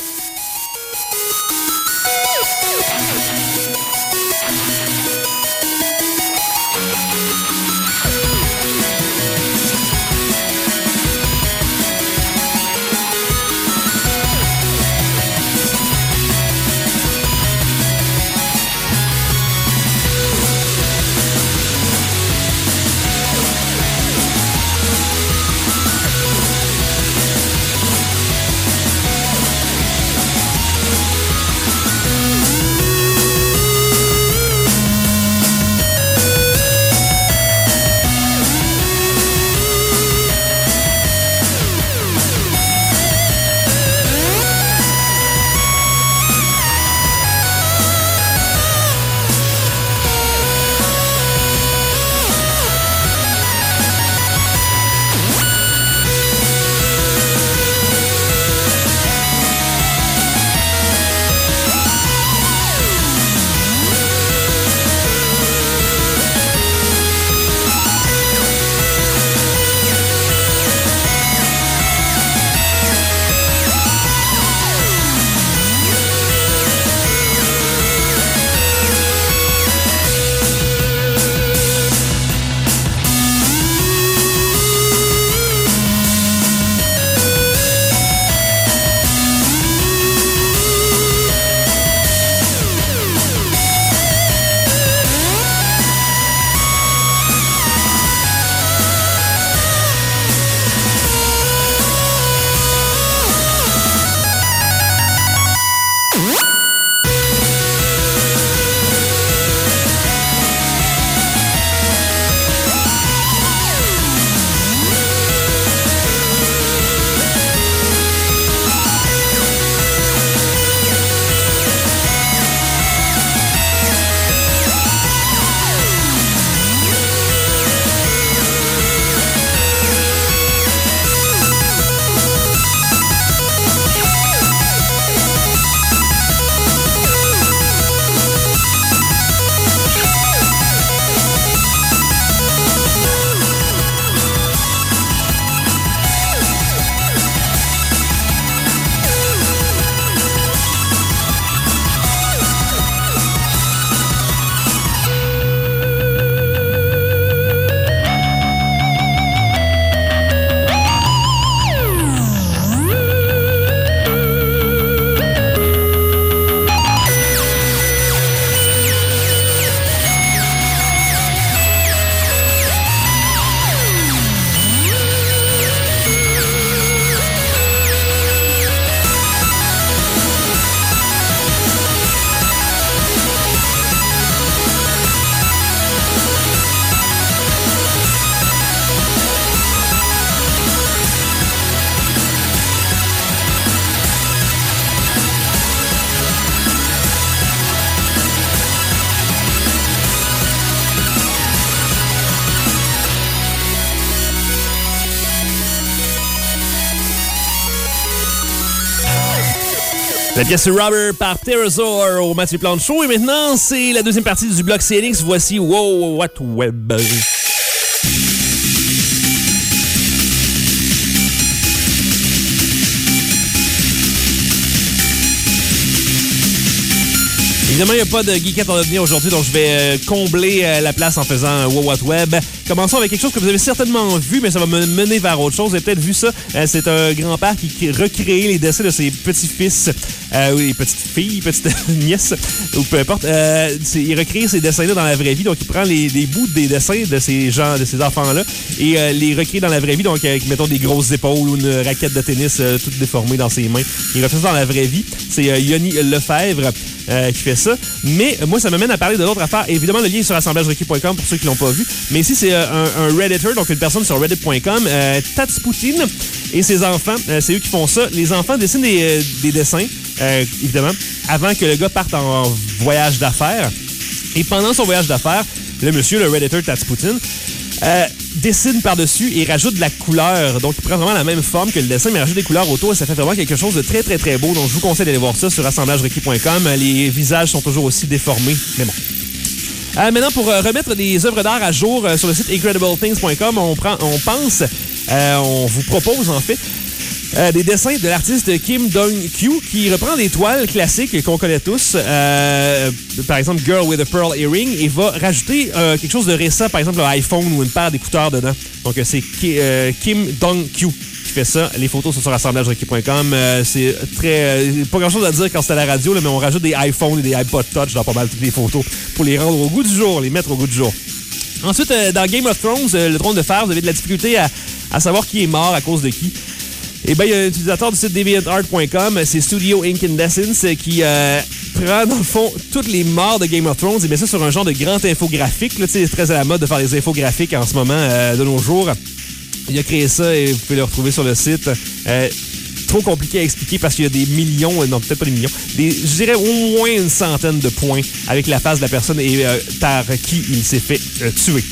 La pièce Rubber par Pterosaur au Mathieu Plante Show. Et maintenant, c'est la deuxième partie du bloc C L X. Voici Wow What Web. Évidemment, il n'y a pas de geekette en devenir aujourd'hui, donc je vais euh, combler euh, la place en faisant euh, Wow What Web. Commençons avec quelque chose que vous avez certainement vu, mais ça va me mener vers autre chose. Vous avez peut-être vu ça. Euh, c'est un grand-père qui recrée les dessins de ses petits-fils, euh, oui, petites filles, petites nièces, ou peu importe. Euh, il recrée ces dessins-là dans la vraie vie, donc il prend les, les bouts des dessins de ces gens, de ces enfants-là, et euh, les recrée dans la vraie vie, donc avec, mettons, des grosses épaules ou une raquette de tennis euh, toute déformée dans ses mains. Il refait ça dans la vraie vie. C'est euh, Yoni Lefebvre euh, qui fait ça. Mais moi, ça m'amène à parler de l'autre affaire. Évidemment, le lien est sur assemblage requis point com pour ceux qui l'ont pas vu. Mais ici, c'est euh, un, un Redditor, donc une personne sur reddit point com, euh, Tatspoutine et ses enfants. Euh, c'est eux qui font ça. Les enfants dessinent des, euh, des dessins, euh, évidemment, avant que le gars parte en voyage d'affaires. Et pendant son voyage d'affaires, le monsieur, le Redditor Tatspoutine, euh, dessine par-dessus et rajoute de la couleur. Donc, il prend vraiment la même forme que le dessin, mais rajoute des couleurs autour et ça fait vraiment quelque chose de très, très, très beau. Donc, je vous conseille d'aller voir ça sur assemblage requis point com. Les visages sont toujours aussi déformés, mais bon. Euh, maintenant, pour euh, remettre des œuvres d'art à jour euh, sur le site incredible things point com, on, prend, on pense, euh, on vous propose en fait, Euh, des dessins de l'artiste Kim Dong-kyu qui reprend des toiles classiques qu'on connaît tous, euh, par exemple Girl with a Pearl Earring, et va rajouter euh, quelque chose de récent, par exemple un iPhone ou une paire d'écouteurs dedans. Donc euh, c'est Ki, euh, Kim Dong-kyu qui fait ça. Les photos sont sur assemblage requis point com. Euh, c'est très euh, pas grand chose à dire quand c'est à la radio, là, mais on rajoute des iPhones et des iPod Touch dans pas mal toutes les photos pour les rendre au goût du jour, les mettre au goût du jour. Ensuite, euh, dans Game of Thrones, euh, le trône de fer, vous avez de la difficulté à, à savoir qui est mort à cause de qui. Eh bien, il y a un utilisateur du site deviant art point com, c'est Studio Incandescence, qui euh, prend, dans le fond, toutes les morts de Game of Thrones et met ça sur un genre de grand infographique. Là, c'est très à la mode de faire des infographiques en ce moment, euh, de nos jours. Il a créé ça et vous pouvez le retrouver sur le site. Euh, trop compliqué à expliquer parce qu'il y a des millions, non, peut-être pas des millions, des, je dirais au moins une centaine de points avec la face de la personne et euh, par qui il s'est fait euh, tuer.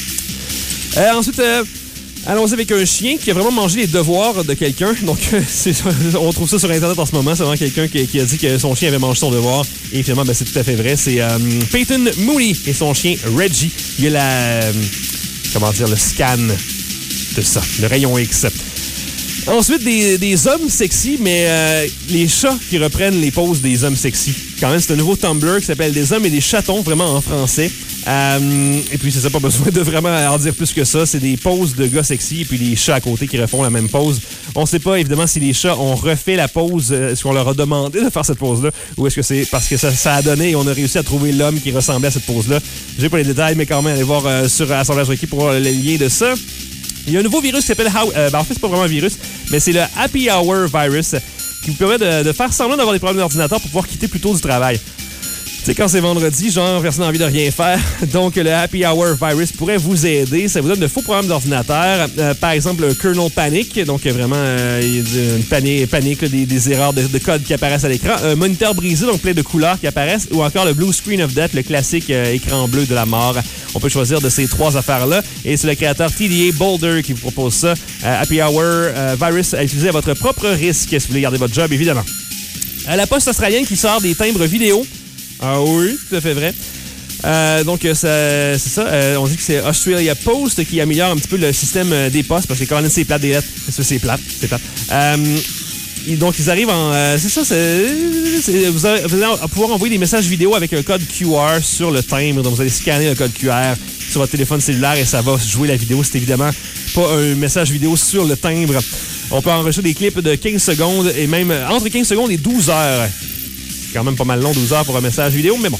Euh, ensuite... Euh, Allons-y avec un chien qui a vraiment mangé les devoirs de quelqu'un. Donc, c'est, on trouve ça sur Internet en ce moment. C'est vraiment quelqu'un qui, qui a dit que son chien avait mangé son devoir. Et finalement, ben, c'est tout à fait vrai. C'est euh, Peyton Mooney et son chien Reggie. Il y a la... Euh, comment dire? Le scan de ça. Le rayon X. Ensuite, des, des hommes sexy, mais euh, les chats qui reprennent les poses des hommes sexy. Quand même, c'est un nouveau Tumblr qui s'appelle Des hommes et des chatons, vraiment en français. Euh, et puis, c'est ça, pas besoin de vraiment en dire plus que ça. C'est des poses de gars sexy et puis les chats à côté qui refont la même pose. On sait pas, évidemment, si les chats ont refait la pose, est-ce qu'on leur a demandé de faire cette pose-là ou est-ce que c'est parce que ça, ça a donné et on a réussi à trouver l'homme qui ressemblait à cette pose-là. J'ai pas les détails, mais quand même, allez voir euh, sur Assemblage Requis pour voir le lien de ça. Il y a un nouveau virus qui s'appelle... How, euh, ben en fait, c'est pas vraiment un virus, mais c'est le Happy Hour Virus qui vous permet de, de faire semblant d'avoir des problèmes d'ordinateur pour pouvoir quitter plus tôt du travail. Tu sais, quand c'est vendredi, genre, personne n'a envie de rien faire. Donc, le Happy Hour Virus pourrait vous aider. Ça vous donne de faux problèmes d'ordinateur. Euh, par exemple, le kernel panic. Donc, vraiment, euh, une panique, panique là, des, des erreurs de, de code qui apparaissent à l'écran. Un moniteur brisé, donc plein de couleurs qui apparaissent. Ou encore le Blue Screen of Death, le classique euh, écran bleu de la mort. On peut choisir de ces trois affaires-là. Et c'est le créateur T D A Boulder qui vous propose ça. Euh, Happy Hour euh, Virus à utiliser à votre propre risque si vous voulez garder votre job, évidemment. Euh, la Poste australienne qui sort des timbres vidéo. Ah oui, tout à fait vrai. Euh, donc, ça, c'est ça. Euh, on dit que c'est Australia Post qui améliore un petit peu le système des postes parce que quand même, c'est plate des lettres. C'est, c'est plate, c'est plate. Euh, et donc, ils arrivent en... Euh, c'est ça, c'est, c'est, vous, allez, vous allez pouvoir envoyer des messages vidéo avec un code Q R sur le timbre. Donc, vous allez scanner le code Q R sur votre téléphone cellulaire et ça va jouer la vidéo. C'est évidemment pas un message vidéo sur le timbre. On peut enregistrer des clips de quinze secondes et même entre quinze secondes et douze heures. Quand même pas mal long, douze heures pour un message vidéo, mais bon.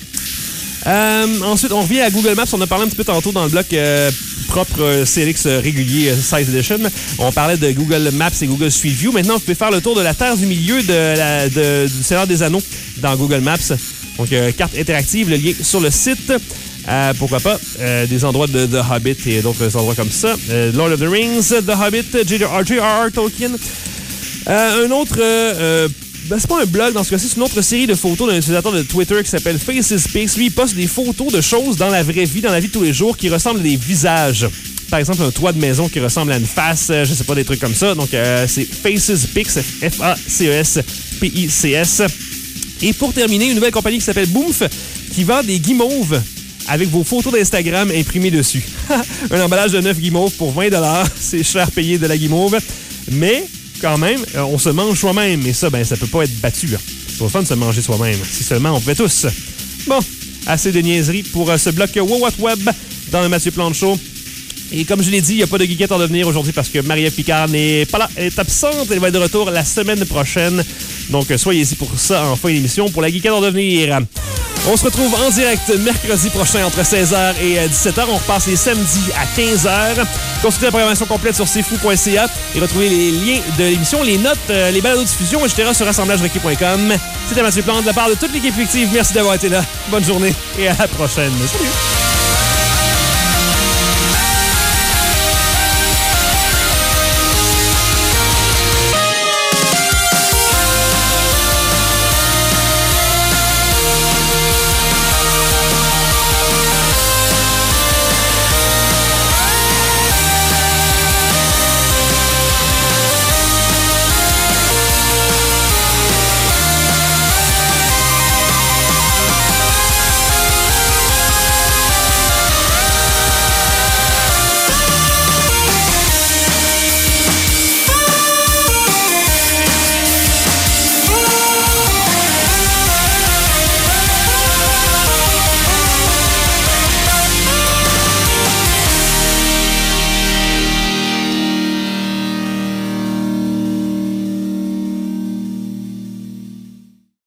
Euh, ensuite, on revient à Google Maps. On a parlé un petit peu tantôt dans le bloc euh, propre euh, C L X euh, régulier euh, seize Edition. On parlait de Google Maps et Google Street View. Maintenant, vous pouvez faire le tour de la Terre du Milieu de la, de, du Seigneur des Anneaux dans Google Maps. Donc, euh, carte interactive, le lien sur le site. Euh, pourquoi pas, euh, des endroits de The Hobbit et d'autres endroits comme ça. Euh, Lord of the Rings, The Hobbit, J R R Tolkien. Euh, un autre... Euh, Ben, c'est pas un blog dans ce cas-ci, c'est une autre série de photos d'un utilisateur de Twitter qui s'appelle Faces Pics. Lui, il poste des photos de choses dans la vraie vie, dans la vie de tous les jours, qui ressemblent à des visages. par exemple, un toit de maison qui ressemble à une face, euh, je sais pas, des trucs comme ça. Donc, euh, c'est Faces Pix, F A C E S P I C S. Et pour terminer, une nouvelle compagnie qui s'appelle Boomf, qui vend des guimauves avec vos photos d'Instagram imprimées dessus. Un emballage de neuf guimauves pour vingt dollars. C'est cher payé de la guimauve. Mais, quand même, on se mange soi-même. Et ça, ben, ça peut pas être battu. C'est pas le fun de se manger soi-même. Si seulement on pouvait tous. Bon, assez de niaiseries pour ce bloc Wow What Web dans le Mathieu Plante Show. Et comme je l'ai dit, il n'y a pas de geekette en devenir aujourd'hui parce que Marie-Ève Picard n'est pas là. Elle est absente. Elle va être de retour la semaine prochaine. Donc, soyez-y pour ça en fin d'émission pour la geekette en devenir. On se retrouve en direct mercredi prochain entre seize heures et dix-sept heures. On repasse les samedis à quinze heures. Consultez la programmation complète sur c fou point c a et retrouvez les liens de l'émission, les notes, les balados de diffusion, et cetera sur assemblage requis point com. C'était Mathieu Plante de la part de toute l'équipe fictive. Merci d'avoir été là. Bonne journée et à la prochaine. Salut!